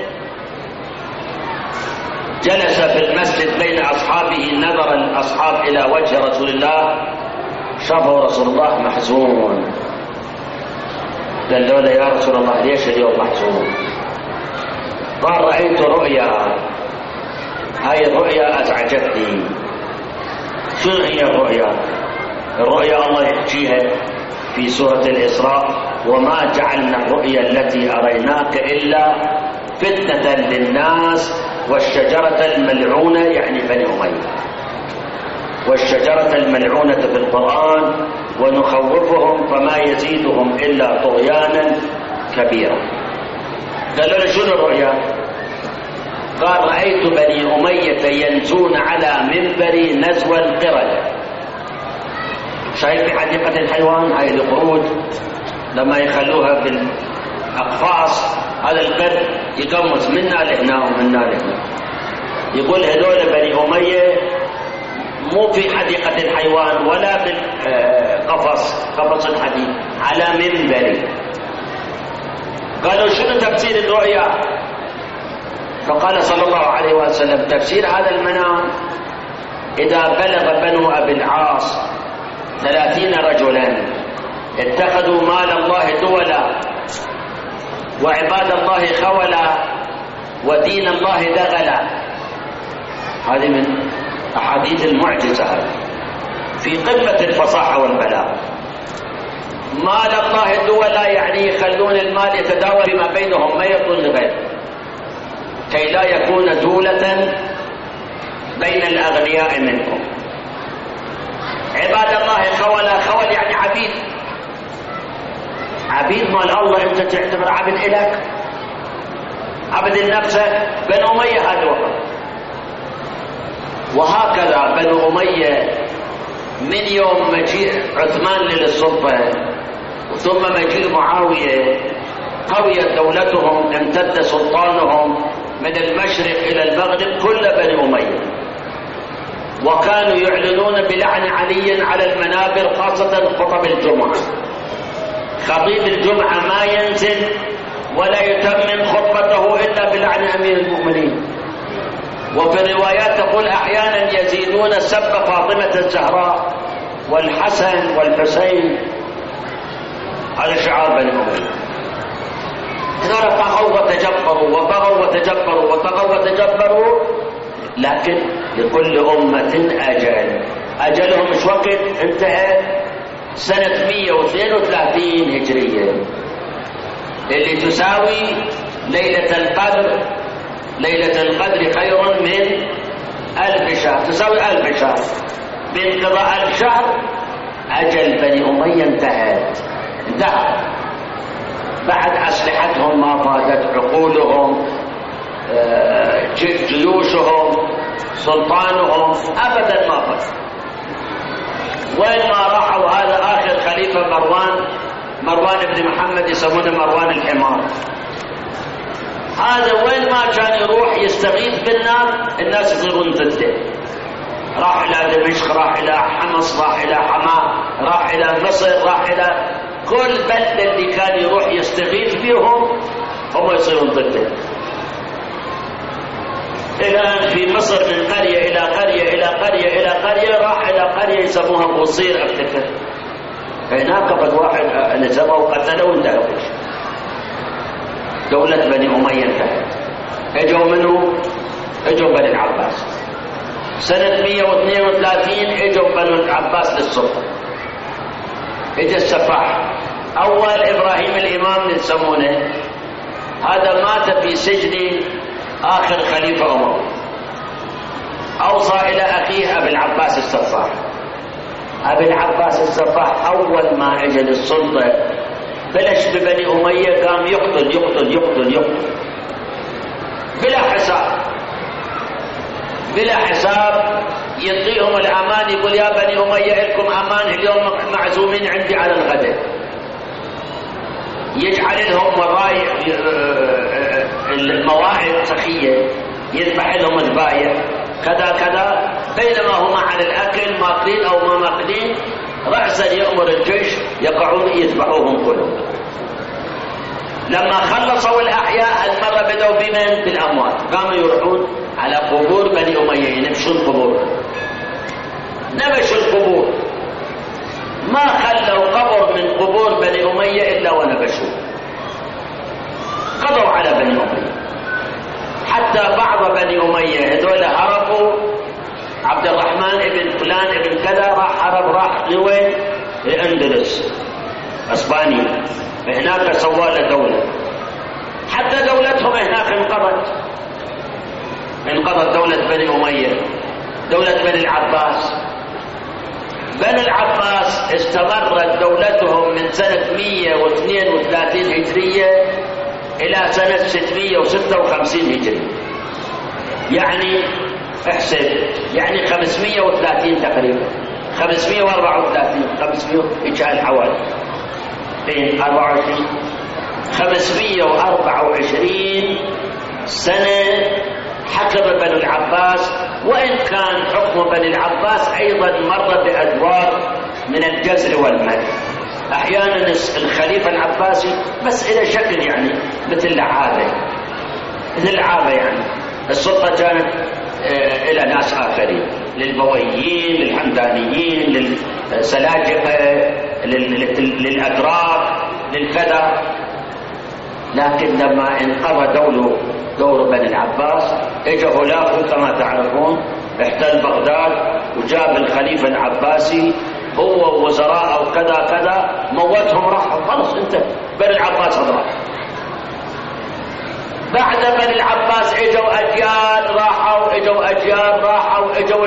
جلس في المسجد بين أصحابه، نظر الأصحاب إلى وجه رسول الله، شافه رسول الله محزون. قال له يا رسول الله ليش اليوم محزون؟ قال رأيت رؤيا، هاي الرؤيا أزعجتني. شنو هي الرؤيا؟ الرؤيا الله يحكيها في سورة الإسراء: وما جعلنا الرؤيا التي أريناك إلا فتنة للناس والشجرة الملعونة، يعني بني أمية، والشجرة الملعونة في القرآن ونخوفهم فما يزيدهم إلا طغيانا كبيرا. قالوا له شنو الرؤيا؟ قال رأيت بني أمية ينزون على منبري نزو القردة. شايف في حديقة الحيوان هاي القرود لما يخلوها بالأقفاص، هذا القرد يقمص منا لهنا ومنا لهنا. يقول هذول بني أمية مو في حديقة الحيوان ولا بالقفص الحديد، على منبري. قالوا شنو تفسير الرؤيا؟ فقال صلى الله عليه وسلم تفسير هذا المنام: إذا بلغ بنو أبي العاص 30 رجلا اتخذوا مال الله دولا وعباد الله خولا ودين الله دغلا. هذه من أحاديث المعجزة، في قمة الفصاحة والبلاغة. مال الله دولا يعني يخلون المال يتداول فيما بينهم، ما يكون لغيره، كي لا يكون دولة بين الأغنياء منكم. عباد الله خولا، خول يعني عبيد، عبيد مال الله انت تعتبر عبد إلك، عبد لنفسك. بنو أمية هذا وقت. وهكذا بنو أمية من يوم مجيء عثمان للسلطة ثم مجيء معاوية قويت دولتهم، امتد سلطانهم من المشرق إلى المغرب كل بني أمية، وكانوا يعلنون بلعن علي على المنابر، خاصة خطب الجمعة. خطيب الجمعة ما ينزل ولا يتمم خطبته إلا بلعن أمير المؤمنين. وفي الروايات تقول أحيانا يزيدون سب فاطمة الزهراء والحسن والحسين على شعار بني أمية. إذا طغوا وتجبروا وطغوا وتجبروا وطغوا وتجبروا، لكن لكل أمة أجلهم مش وقت انتهى سنة 132 هجرية، اللي تساوي ليلة القدر. ليلة القدر خير من 1000 شهر، تساوي 1000 شهر. بانقضاء 1000 شهر أجل بني أمية انتهى. بعد أسلحتهم ما فادت، عقولهم، جيوشهم، سلطانهم، أبدا ما فاد. وين ما راحوا، هذا آخر خليفة مروان بن محمد، يسمونه مروان الحمار. هذا وين ما كان يروح يستغيث الناس يصيرون ضده. راح إلى دمشق، راح إلى حمص، راح إلى حماة، راح إلى مصر، راح إلى كل بلد اللي كان يروح يستغيث فيهم هم يصيرون ضده. الآن في مصر من قرية إلى قرية إلى قرية إلى قرية، راح إلى قرية يسموها بوصير أفتكر، هناك قد واحد نزمه وقتله وانتهى. دولة بني أمية انتهت. اجوا منه؟ اجوا بني العباس. سنة 132 اجوا بني العباس للسلطة. اجى السفاح أول إبراهيم الإمام يسمونه، هذا مات في سجن آخر خليفة أموي. أوصى إلى أخيه أبي العباس السفاح. أبي العباس السفاح أول ما اجى للسلطة بلش ببني أمية، قام يقتل يقتل يقتل يقتل بلا حساب بلا حساب. يعطيهم الأمان، يقول يا بني أمية لكم أمان، اليوم معزومين عندي على الغداء. يجعل لهم المواعظ سخية، يذبح لهم الذبايح كذا كذا، بينما هم على الأكل ماكلين أو ما ماكلين، رأسا يأمر الجيش يقعون يذبحوهم كلهم. لما خلصوا الأحياء المرة بدأوا بمن؟ بالأموات. قاموا يروحون على قبور بني أمية، ينبشوا القبور، نبشوا القبور، ما خلوا قبر من قبور بني أمية إلا ونبشوه. قضوا على بني أمية، حتى بعض بني أمية هذول هربوا. عبد الرحمن ابن فلان ابن كذا راح لوين؟ لأندلس، اسبانيا، هناك سوى له دولة. حتى دولتهم هناك انقضت دولة بني أمية، دولة بني العباس. بني العباس استمرت دولتهم من سنة 132 هجرية إلى سنة 656 هجرية. يعني احسب، يعني 530 تقريبا، 534 500 إجعال حوالي 24 524 سنة حكم بني العباس. وإن كان حكم بني العباس أيضا مر بأدوار من الجزر والمد. أحيانا الخليفة العباسي بس إلى شكل، يعني مثل العادة يعني السلطة كانت إلى ناس آخرين، للبويين، للحمدانيين، للسلاجقة، للأتراك، للكذا. لكن لما انقضى دور بني العباس، اجى هولاكو كما تعرفون، احتل بغداد وجاب الخليفة العباسي هو ووزراء وكذا كذا، موتهم، راحوا خلص انتهى، بني العباس راح. بعد بني العباس اجوا اجيال راحوا، اجوا اجيال راحوا، اجوا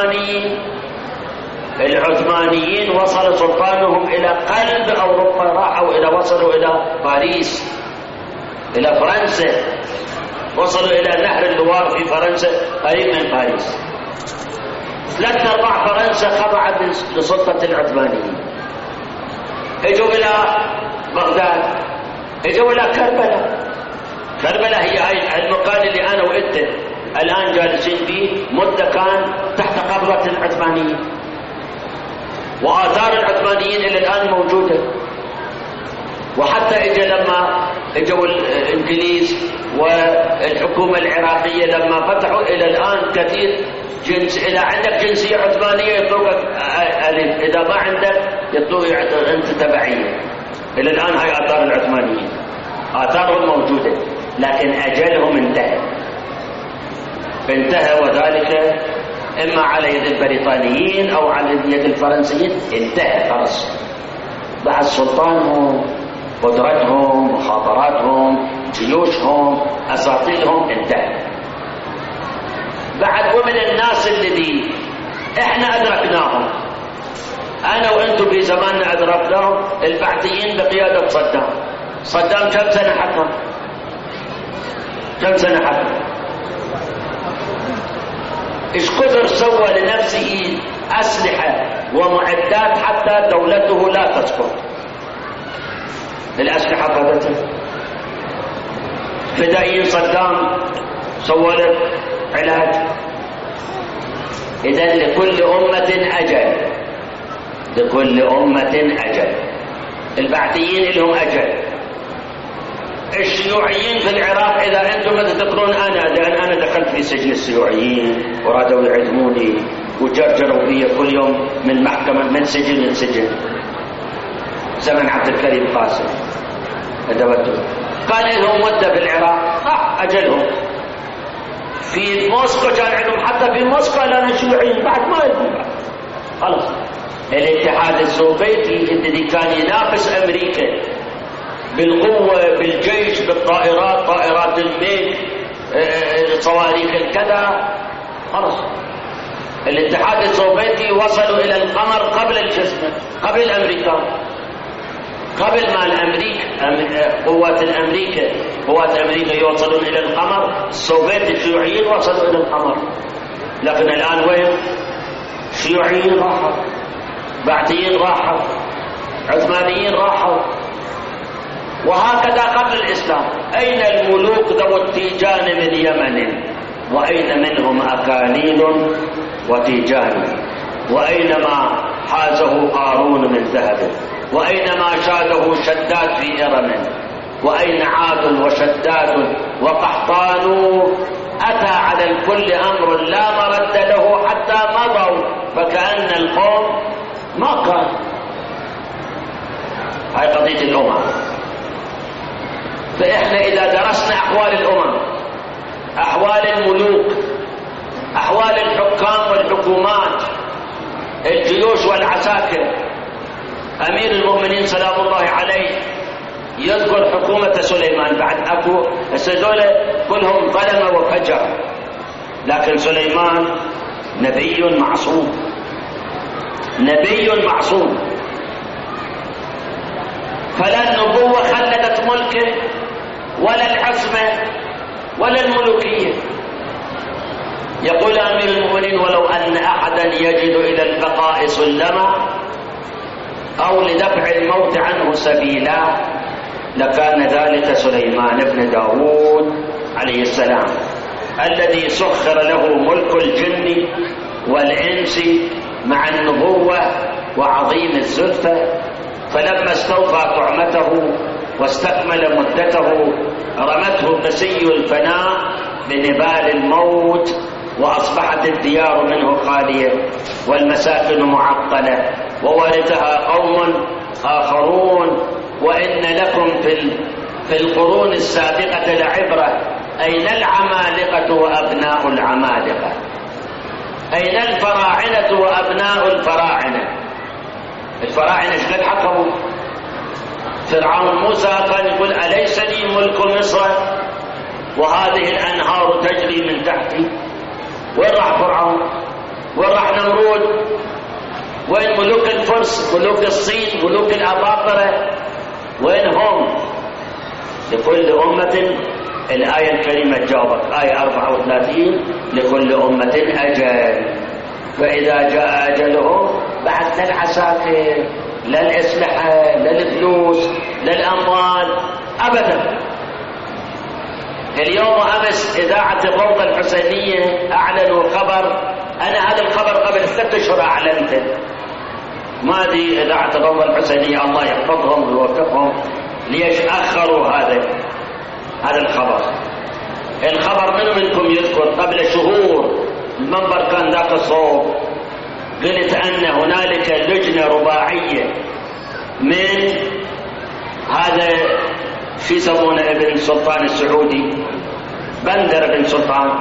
العثمانيين وصل سلطانهم الى قلب اوروبا، راحوا الى وصلوا الى باريس، الى فرنسا، وصلوا الى نهر اللوار في فرنسا قريب من باريس. 3/4 فرنسا خضعت لسلطة العثمانيين. اجوا إلى بغداد، اجوا إلى كربلاء. كربلاء هي المكان اللي أنا وإنت الآن جالسين فيه مدة كان تحت قبضة العثمانيين، وآثار العثمانيين إلى الآن موجودة. وحتى لما اجوا الإنجليز والحكومة العراقية لما فتحوا إلى الآن كثير إذا عندك جنسية عثمانية يطلقك ألف، إذا ما عندك يطلق أنت تبعية. إلى الآن هاي آثار العثمانيين، آثارهم موجودة، لكن أجلهم انتهى، وذلك إما على يد البريطانيين أو على يد الفرنسيين، انتهى خلاص. بعد سلطانهم، قدرتهم، مخابراتهم، جيوشهم، أساطيلهم انتهى. بعد ومن الناس الذي احنا أدركناهم، أنا وأنتم في زماننا أدركناهم، البعثيين بقيادة صدام كم سنة حكم؟ كم سنة حكم؟ إيش قدر سوى لنفسه أسلحة ومعدات حتى دولته لا تسقط؟ الأسلحة قادته. فدائيين صدام سوى له علاج. إذن لكل أمة أجل، لكل أمة أجل. البعثيين لهم أجل. الشيوعيين في العراق إذا أنتم ما تذكرون لأن أنا دخلت في سجن الشيوعيين ورادوا يعدموني وجرجروا بي كل يوم من محكمة، من سجن لسجن، زمن عبد الكريم قاسم أدبته. كان لهم مدة في العراق أجلهم. في موسكو كان عندهم، حتى في موسكو لأن الشيوعيين بعد ما يدون خلاص. الاتحاد السوفيتي الذي كان ينافس أمريكا بالقوة، بالجيش، بالطائرات، طائرات الميج، صواريخ الكذا، خلاص. الاتحاد السوفيتي وصلوا إلى القمر قبل الجسم، قبل الأمريكان، قبل ما قوات أمريكا يوصلون إلى القمر. السوفيت الشيوعيين وصلوا إلى القمر، لكن الآن وين؟ شيوعيين راحوا، بعثيين راحوا، عثمانيين راحوا، وهكذا قبل الإسلام. أين الملوك ذو التيجان من يمن؟ وأين منهم أكاليل وتيجان؟ وأينما حازه قارون من ذهب؟ وأينما شاده شداد في إرم؟ وأين عاد وشداد وقحطان؟ أتى على الكل أمر لا مرد له حتى مضوا، فكأن القوم ما كان. هاي قضية الأمم. فإحنا إذا درسنا أحوال الأمم، أحوال الملوك، أحوال الحكام والحكومات، الجيوش والعساكر، أمير المؤمنين سلام الله عليه يذكر حكومة سليمان. بعد أكو هذول كلهم ظلم وفجر، لكن سليمان نبي معصوم، نبي معصوم. فلا النبوة خلدت ملكه ولا العصمة ولا الملوكية. يقول أمير المؤمنين: ولو أن أحدا يجد إلى البقاء سلما أو لدفع الموت عنه سبيلا لكان ذلك سليمان بن داود عليه السلام، الذي سخر له ملك الجن والإنس مع النبوة وعظيم الزلفة. فلما استوفى طعمته واستكمل مدته رمته قسي الفناء بنبال الموت، وأصبحت الديار منه خالية والمساكن معطلة، وورثها قوم آخرون. وإن لكم في القرون السابقة لعبرة. أين العمالقة وأبناء العمالقة؟ أين الفراعنة وأبناء الفراعنة؟ الفراعنة شقد حكموا؟ فرعون موسى كان يقول: أليس لي ملك مصر وهذه الأنهار تجري من تحتي؟ وين راح فرعون؟ وين راح نمرود؟ وين ملوك الفرس، ملوك الصين، ملوك الأباطرة؟ وين هم؟ لكل أمة، الآية الكريمة تجاوبك، آية 34: لكل أمة أجل، فإذا جاء أجلهم بعثنا العساكر لا الأسلحة لا الفلوس لا الأموال أبدا. اليوم أمس إذاعة الروضة الحسينية أعلنوا خبر، أنا هذا الخبر قبل 3 أشهر أعلنته، ما أدري إذاعة الروضة الحسينية الله يحفظهم ويوفقهم ليش أخروا هذا الخبر. الخبر منكم يذكر قبل شهور المنبر كان ذاك الصوت، قلت أن هنالك لجنة رباعية من هذا شو يسمونه ابن سلطان السعودي، بندر بن سلطان،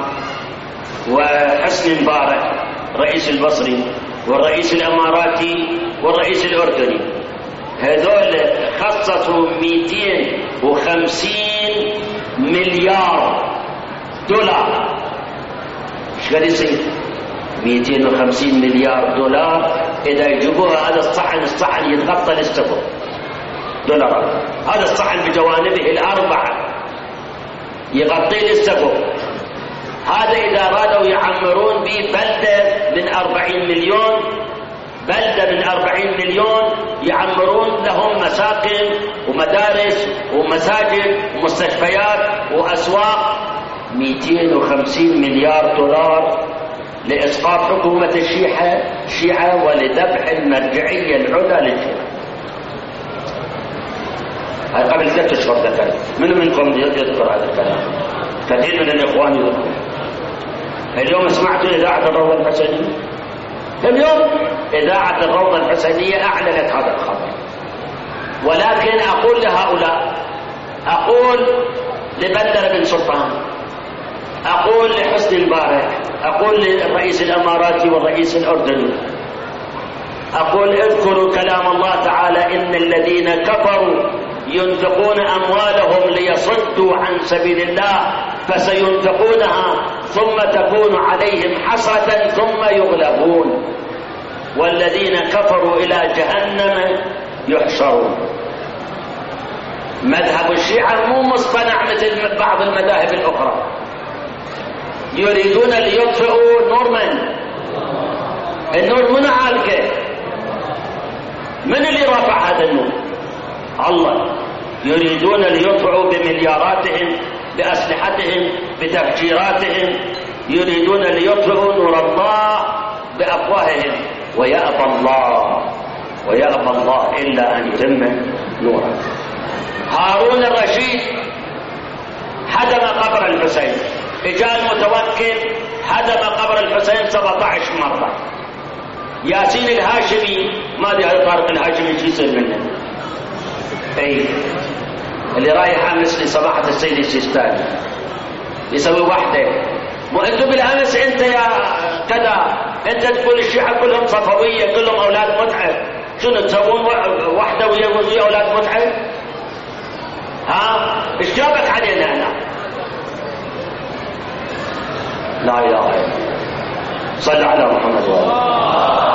وحسني مبارك رئيس البصري، والرئيس الاماراتي، والرئيس الاردني، هذول خصصوا 250 مليار دولار. ايش قاعد يصير؟ 250 مليار دولار اذا يجيبوها هذا الصحن يتغطى للسفر دولار، هذا الصحن بجوانبه ال4 يغطي للسفر. هذا إذا رادوا يعمرون به بلدة من 40 مليون، بلدة من 40 مليون يعمرون لهم مساكن ومدارس ومساجد ومستشفيات وأسواق. 250 مليار دولار لإسقاط حكومة الشيعة ولذبح المرجعية العلى للشيعة. هاي قبل 3 أشهر ذكرت. منكم يذكر هذا الكلام؟ كثير من الإخوان يذكر. اليوم سمعتوا إذاعة الروضة الحسينية؟ اليوم إذاعة الروضة الحسينية أعلنت هذا الخبر. ولكن أقول لهؤلاء، أقول لبندر بن سلطان، أقول لحسني مبارك، أقول للرئيس الأماراتي والرئيس الأردني، أقول اذكروا كلام الله تعالى: إن الذين كفروا ينفقون أموالهم ليصدوا عن سبيل الله فسينفقونها ثم تكون عليهم حسرة ثم يغلبون والذين كفروا إلى جهنم يحشرون. مذهب الشيعة مو مصطنع مثل بعض المذاهب الأخرى، يريدون ليطفئوا نور النور من عالكه. من اللي رفع هذا النور؟ الله. يريدون ليطفئوا بملياراتهم، بأسلحتهم، بتفجيراتهم، يريدون ليطفئوا نور الله بأفواههم ويأبى الله إلا أن يتم نوره. هارون الرشيد هدم قبر الحسين، اجا المتوكل هدم قبر الحسين 17 مرة. ياسين الهاشمي ما ادري هذا طارق الهاشمي شو يصير منه، اي اللي رايح امس لصباحة السيد السيستاني يسوي وحده. مو انتم بالامس انت يا كذا انت تقول الشيعة كلهم صفوية كلهم اولاد متعب، شنو تسوون وحده ويا اولاد متعب؟ ها ايش جابك علينا هنا؟ لا اله الا الله. صل على محمد وآله.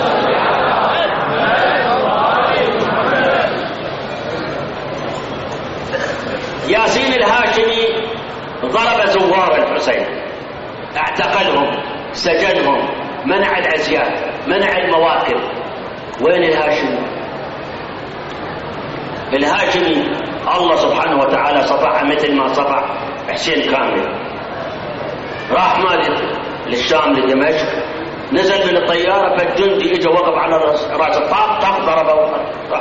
ياسين الهاشمي ضرب زوار الحسين، اعتقلهم، سجنهم، منع العزيات، منع المواكب. وين الهاشمي؟ الهاشمي الله سبحانه وتعالى صفحه مثل ما صفح حسين كامل. راح للشام لدمشق، نزل من الطيارة فالجندي اجى وقف على راس الطاق ضربه.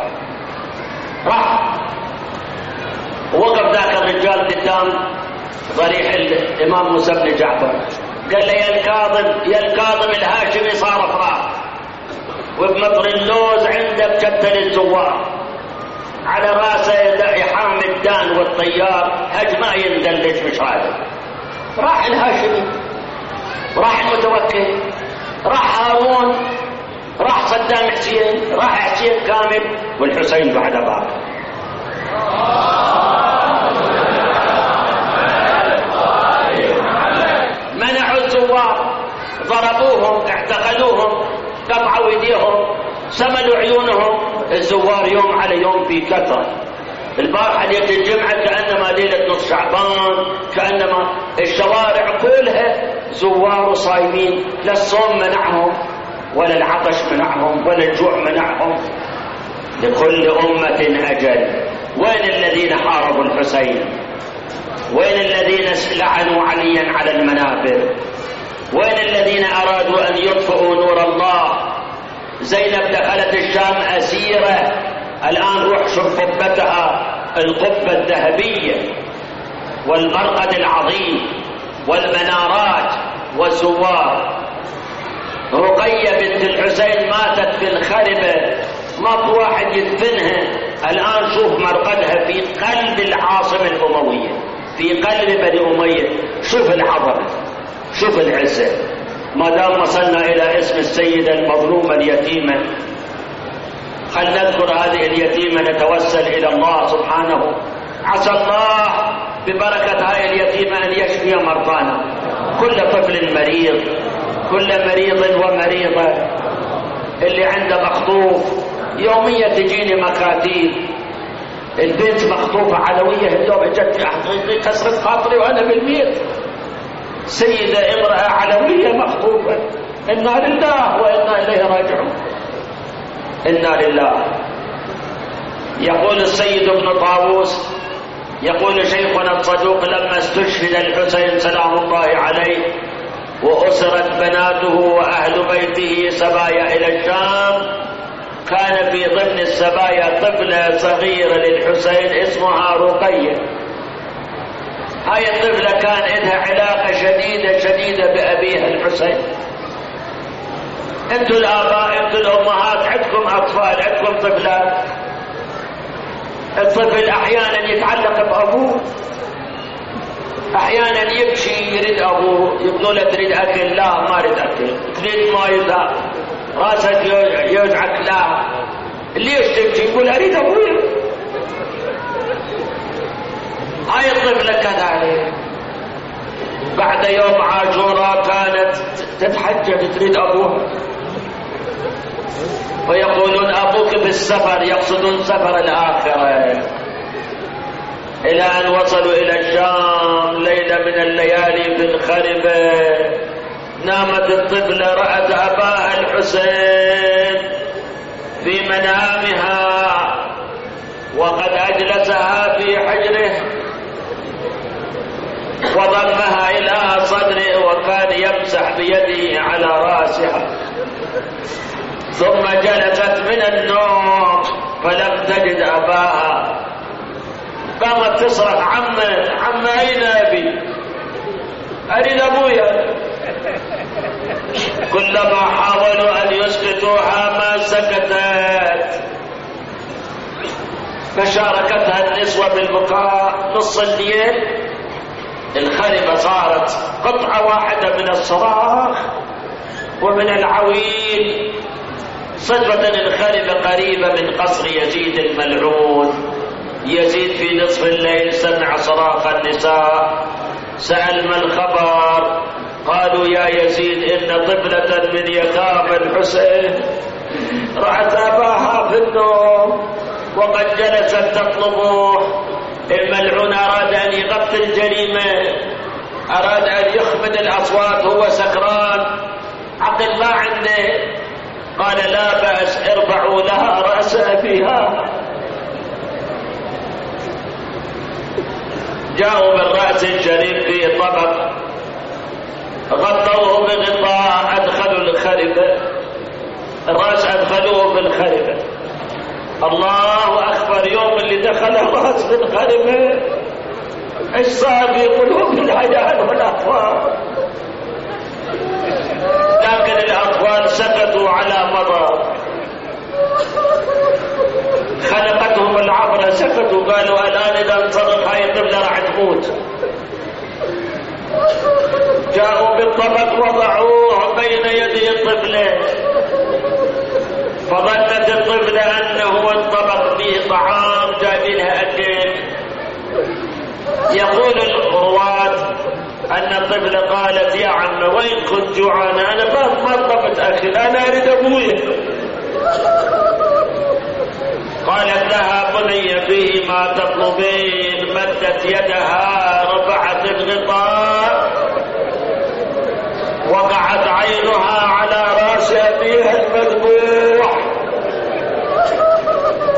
راح ووقف ذاك الرجال قدام ضريح الإمام موسى بن جعفر، قال له: يا الكاظم الهاشمي صار فراغ، وبمطر اللوز عندك كتل الزوار، على راسه يحام الدان والطيار هج ما يندلج مش راجل. راح الهاشمي، راح المتوكل، راح هارون، راح صدام حسين، راح حسين كامل، والحسين بعد باقي. منعوا الزوار، ضربوهم، اعتقلوهم، قطعوا ايديهم، سملوا عيونهم. الزوار يوم على يوم في كثرة. البارحة ليلة الجمعة كأنما ليلة نص شعبان، كأنما الشوارع كلها زوار وصايمين. لا الصوم منعهم ولا العطش منعهم ولا الجوع منعهم. لكل أمة أجل. وين الذين حاربوا الحسين؟ وين الذين لعنوا عليا على المنابر؟ وين الذين أرادوا أن يطفئوا نور الله؟ زينب دخلت الشام أسيرة، الآن روح شوف قبتها، القبة الذهبية والمرقد العظيم والمنارات والزوار. رقية بنت الحسين ماتت في الخربة، ما واحد يدفنها، الآن شوف مرقدها في قلب العاصمة الأموية، في قلب بني أمية. شوف العظمة، شوف العزة. ما دام وصلنا إلى اسم السيدة المظلومة اليتيمة، خلنا نذكر هذه اليتيمة، نتوسل إلى الله سبحانه، عسى الله ببركة هذه اليتيمة أن يشفي مرضانا، كل طفل مريض، كل مريض ومريضة، اللي عنده مخطوف. يوميا تجيني مكاتيب، البنت مخطوفة علوية، اليوم اجت حقيقي كسرت خاطري وأنا بالبيت، سيدة امرأة علوية مخطوفة. إنا لله وإنا إليه راجعون. إنا لله. يقول السيد ابن طاووس، يقول شيخنا الصدوق: لما استشهد الحسين سلام الله عليه وأسرت بناته وأهل بيته سبايا إلى الشام، كان في ضمن السبايا طفلة صغيرة للحسين اسمها رقية. هاي الطفلة كان لها علاقة شديدة بأبيها الحسين. انتوا الآباء، انتوا الأمهات، عندكم أطفال، عندكم طفلات. الطفل أحيانا يتعلق بأبوه، أحيانا يمشي يريد أبوه، يقولوا له تريد أكل؟ لا ما أريد أكل. تريد ماء؟ لا. راسك يوجعك؟ لا. ليش تمشي؟ يقول أريد أبوي. هاي الطفلة كذلك بعد يوم عاشوراء كانت تتحجج تريد أبوها، ويقولون أبوك بالسفر، يقصدون سفر الآخرة. إلى أن وصلوا إلى الشام ليلة من الليالي في الخربة، نامت الطفلة، رأت أباها الحسين في منامها وقد أجلسها في حجره وضمها إلى صدره وكان يمسح بيده على رأسها، ثم جلست من النوم فلم تجد أباها، قامت تصرخ: عم أين أبي؟ أريد أبويا. كلما حاولوا أن يسكتوها ما سكتت، فشاركتها النسوة بالبكاء. نص الليل الخربة صارت قطعة واحدة من الصراخ ومن العويل. صدفة الخربة قريبة من قصر يزيد الملعون. يزيد في نصف الليل سمع صراخ النساء، سأل: ما الخبر؟ قالوا: يا يزيد إن طفلة من يتامى الحسين رأت أباها في النوم وقد جلست تطلبه. الملعون أراد أن يغطي الجريمة، أراد أن يخمد الأصوات، هو سكران عقل ما عنده. قال: لا بأس، ارفعوا لها رأس أبيها. جاءوا بالرأس الشريف في طبق، غطوه بغطاء، أدخلوا الخربة، الرأس أدخلوه في الخربة. الله أكبر! يوم اللي دخل الرأس في الخربة ايش صار في قلوب العيال والأطفال؟ لكن الأطفال سكتوا على مضض، خلقتهم العبرة، سكتوا، قالوا: الآن إذا انصرف هاي الطفلة راح تموت. جاءوا بالطبق وضعوه بين يدي الطفلة، فظنت الطفلة أنه الطبق فيه طعام جايبينها أكل. يقول الرواة أن الطفلة قالت: يا عم وين كنت جوعانة؟ أنا ما طلبت أكل، أنا أريد أبوي. قالت لها: بني فيه ما تطلبين. مدت يدها، رفعت الغطاء، وقعت عينها على رأس أبيها المذبوح.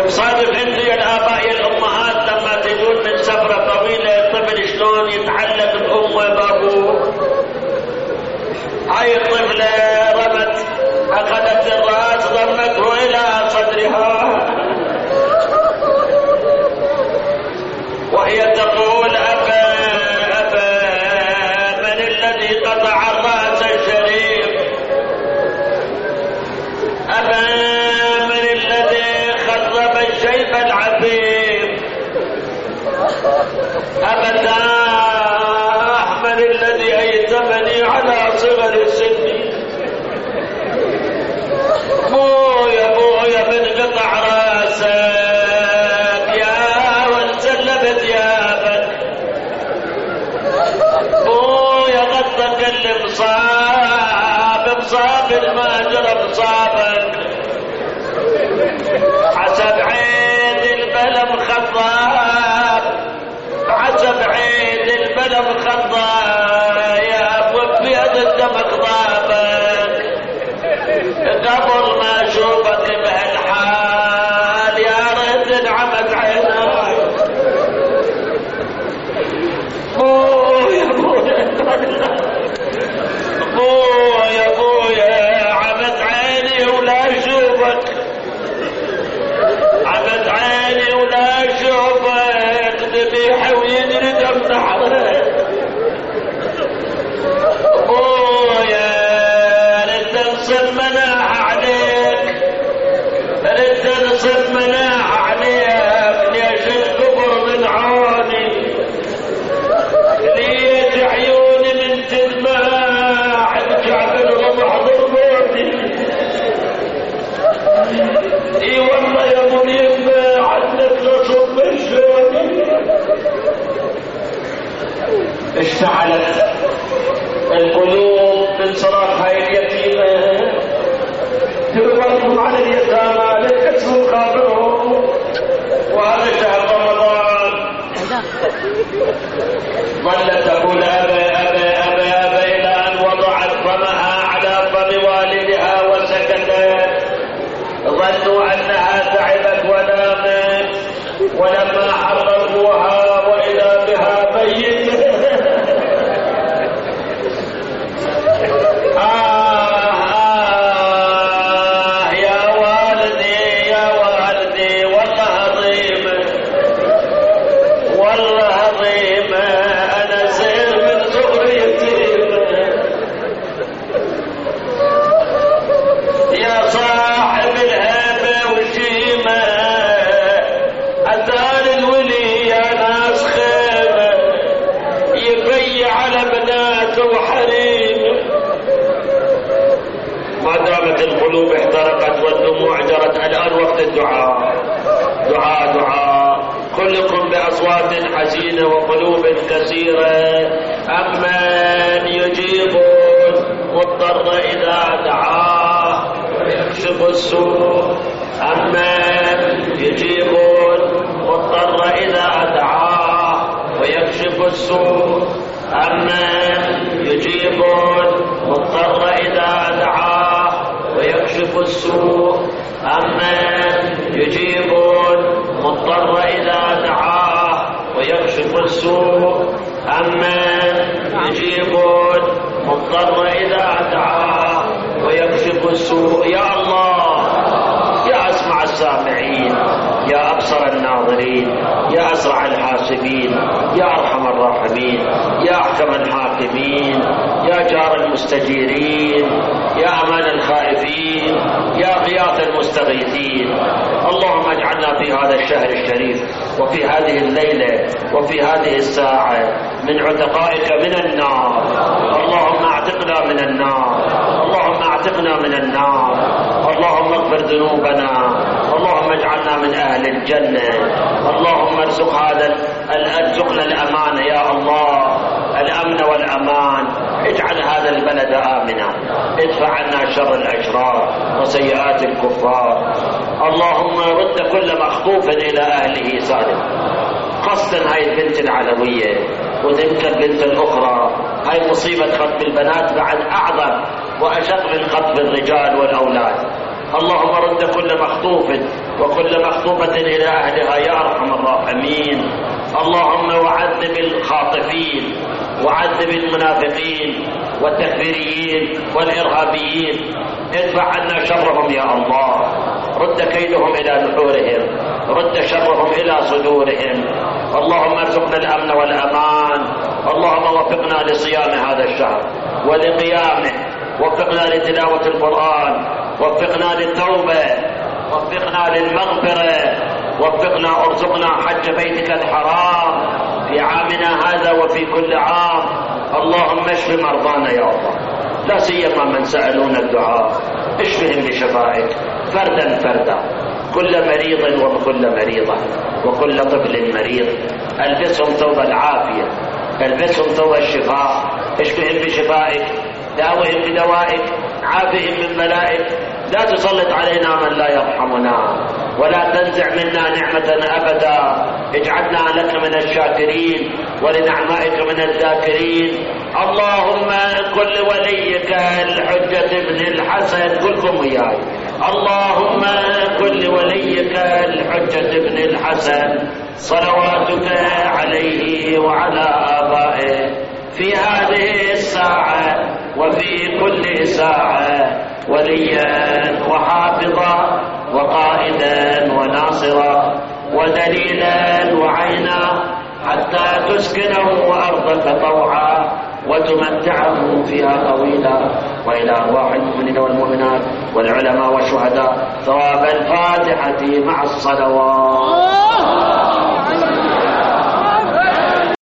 مصادف انتوا يا الاباء يا الامهات لما تجون من سفره طويله الطفل شلون يتعلق بامه بابوه. هاي الطفله رمت اخذت الراس ضمته الى صدرها وهي تقول ابا ابا من الذي قطع الراس الشريف؟ ابا من الذي خرب الشيب العفيف؟ أبتاه من الذي أيتمني على صغر سني؟ بويا بويا من قطع راسك يا وانسلبت ثيابك، بويا غطك اللي مصاب الماجر مصابك، حسب عين البلم خضاب، حسب عين البلم خضاب يا بيد الدمك ضابك، قبل ما اشوفك بهالحال يا ريت انعمت عيناي. بويا بويا بويا بويا عمت عيني ولا اشوفك، عمت عيني ولا اشوفك، ذبيحه ويجري دم نحرك. ابويا رد نصب مناعه عليك، رد نصب مناعه عليك، ليش الكبر من عوني، ليش عيوني من تدمع بجعب الرمح ضربوني. اي والله يا منيب عنك نصب الشوني. اشتعلت القلوب من صراخ هاي اليتيمة، تبركم على اليتامى لتكسروا خاطرهم، وهذا شهر رمضان. ظلت تقول أبا أبا أبا أبا إلى أن وضعت فمها على فم والدها وسكتت. ظنوا أنها تعبت ونامت، ولما حرقوها وإذا بها ميتة. يا والدي يا والدي والله عظيمة والله عظيمة، أنا زين من صغري يتيمة. يا صاحب الهيبة والشيمة أتاني الولي يا ناس خيمة، يبي على بناته وحريمه. ما دامت القلوب احترقت والدموع جرت، الآن وقت الدعاء. دعاء دعاء، كلكم بأصوات حزينة وقلوب كثيرة. أمن يجيب مضطر إذا دعاه ويكشف السوء، أمن يجيب مضطر إذا دعاه ويكشف السوء، أمن يجيب مضطر إذا دعاه ويكشف السوء، أمن يجيب مضطر إذا دعاه ويكشف السوء، أمن يجيب مضطر إذا دعاه ويكشف السوء. يا الله يا أسمع السامعين، يا أبصر الناظرين، يا أسرع الحاسبين، يا أرحم الراحمين، يا أحكم الحاكمين، يا جار المستجيرين، يا أمان الخائفين، يا غياث المستغيثين. اللهم اجعلنا في هذا الشهر الشريف وفي هذه الليلة وفي هذه الساعة من عتقائك من النار. اللهم اعتقنا من النار، اللهم اعتقنا من النار، اللهم اغفر ذنوبنا، اللهم اجعلنا من أهل الجنة. اللهم ارزقنا الأمان يا الله، الأمن والأمان. اجعل هذا البلد آمنا، ادفع عنا شر الأشرار وسيئات الكفار. اللهم رد كل مخطوف إلى أهله سالم، خاصة هاي البنت العلوية وتلك البنت الأخرى. هاي مصيبة خطف البنات بعد أعظم وأشق من خطف الرجال والأولاد. اللهم رد كل مخطوف وكل مخطوبة إلى أهلها يا أرحم الراحمين. اللهم وعذب الخاطفين وعذب المنافقين والتكفيريين والإرهابيين، ادفع عنا شرهم يا الله، رد كيدهم إلى نحورهم، رد شرهم إلى صدورهم. اللهم ارزقنا الأمن والأمان. اللهم وفقنا لصيام هذا الشهر ولقيامه، وفقنا لتلاوة القرآن، وفقنا للتوبة، وفقنا للمغفرة، وفقنا ارزقنا حج بيتك الحرام في عامنا هذا وفي كل عام. اللهم اشف مرضانا يا الله، لا سيما من سألون الدعاء، اشفهم بشفائك فردا فردا، كل مريض وكل مريضة وكل طفل مريض، البسهم ثوب العافية، البسهم ثوب الشفاء، اشفهم بشفائك، داوهم بدوائك، عافهم من بلائك. لا تسلط علينا من لا يرحمنا، ولا تنزع منا نعمة أبدا. اجعلنا لك من الشاكرين ولنعمائك من الذاكرين. اللهم كن لوليك الحجة بن الحسن، كلكم وياي، اللهم كن لوليك الحجة بن الحسن صلواتك عليه وعلى آبائه في هذه الساعة وفي كل ساعة وليا وحافظا وقائدا وناصرا ودليلا وعينا، حتى تسكنه أرضك طوعا وتمتعه فيها طويلا. وإلى أرواح المؤمنين والمؤمنات والعلماء والشهداء ثواب الفاتحة مع الصلوات.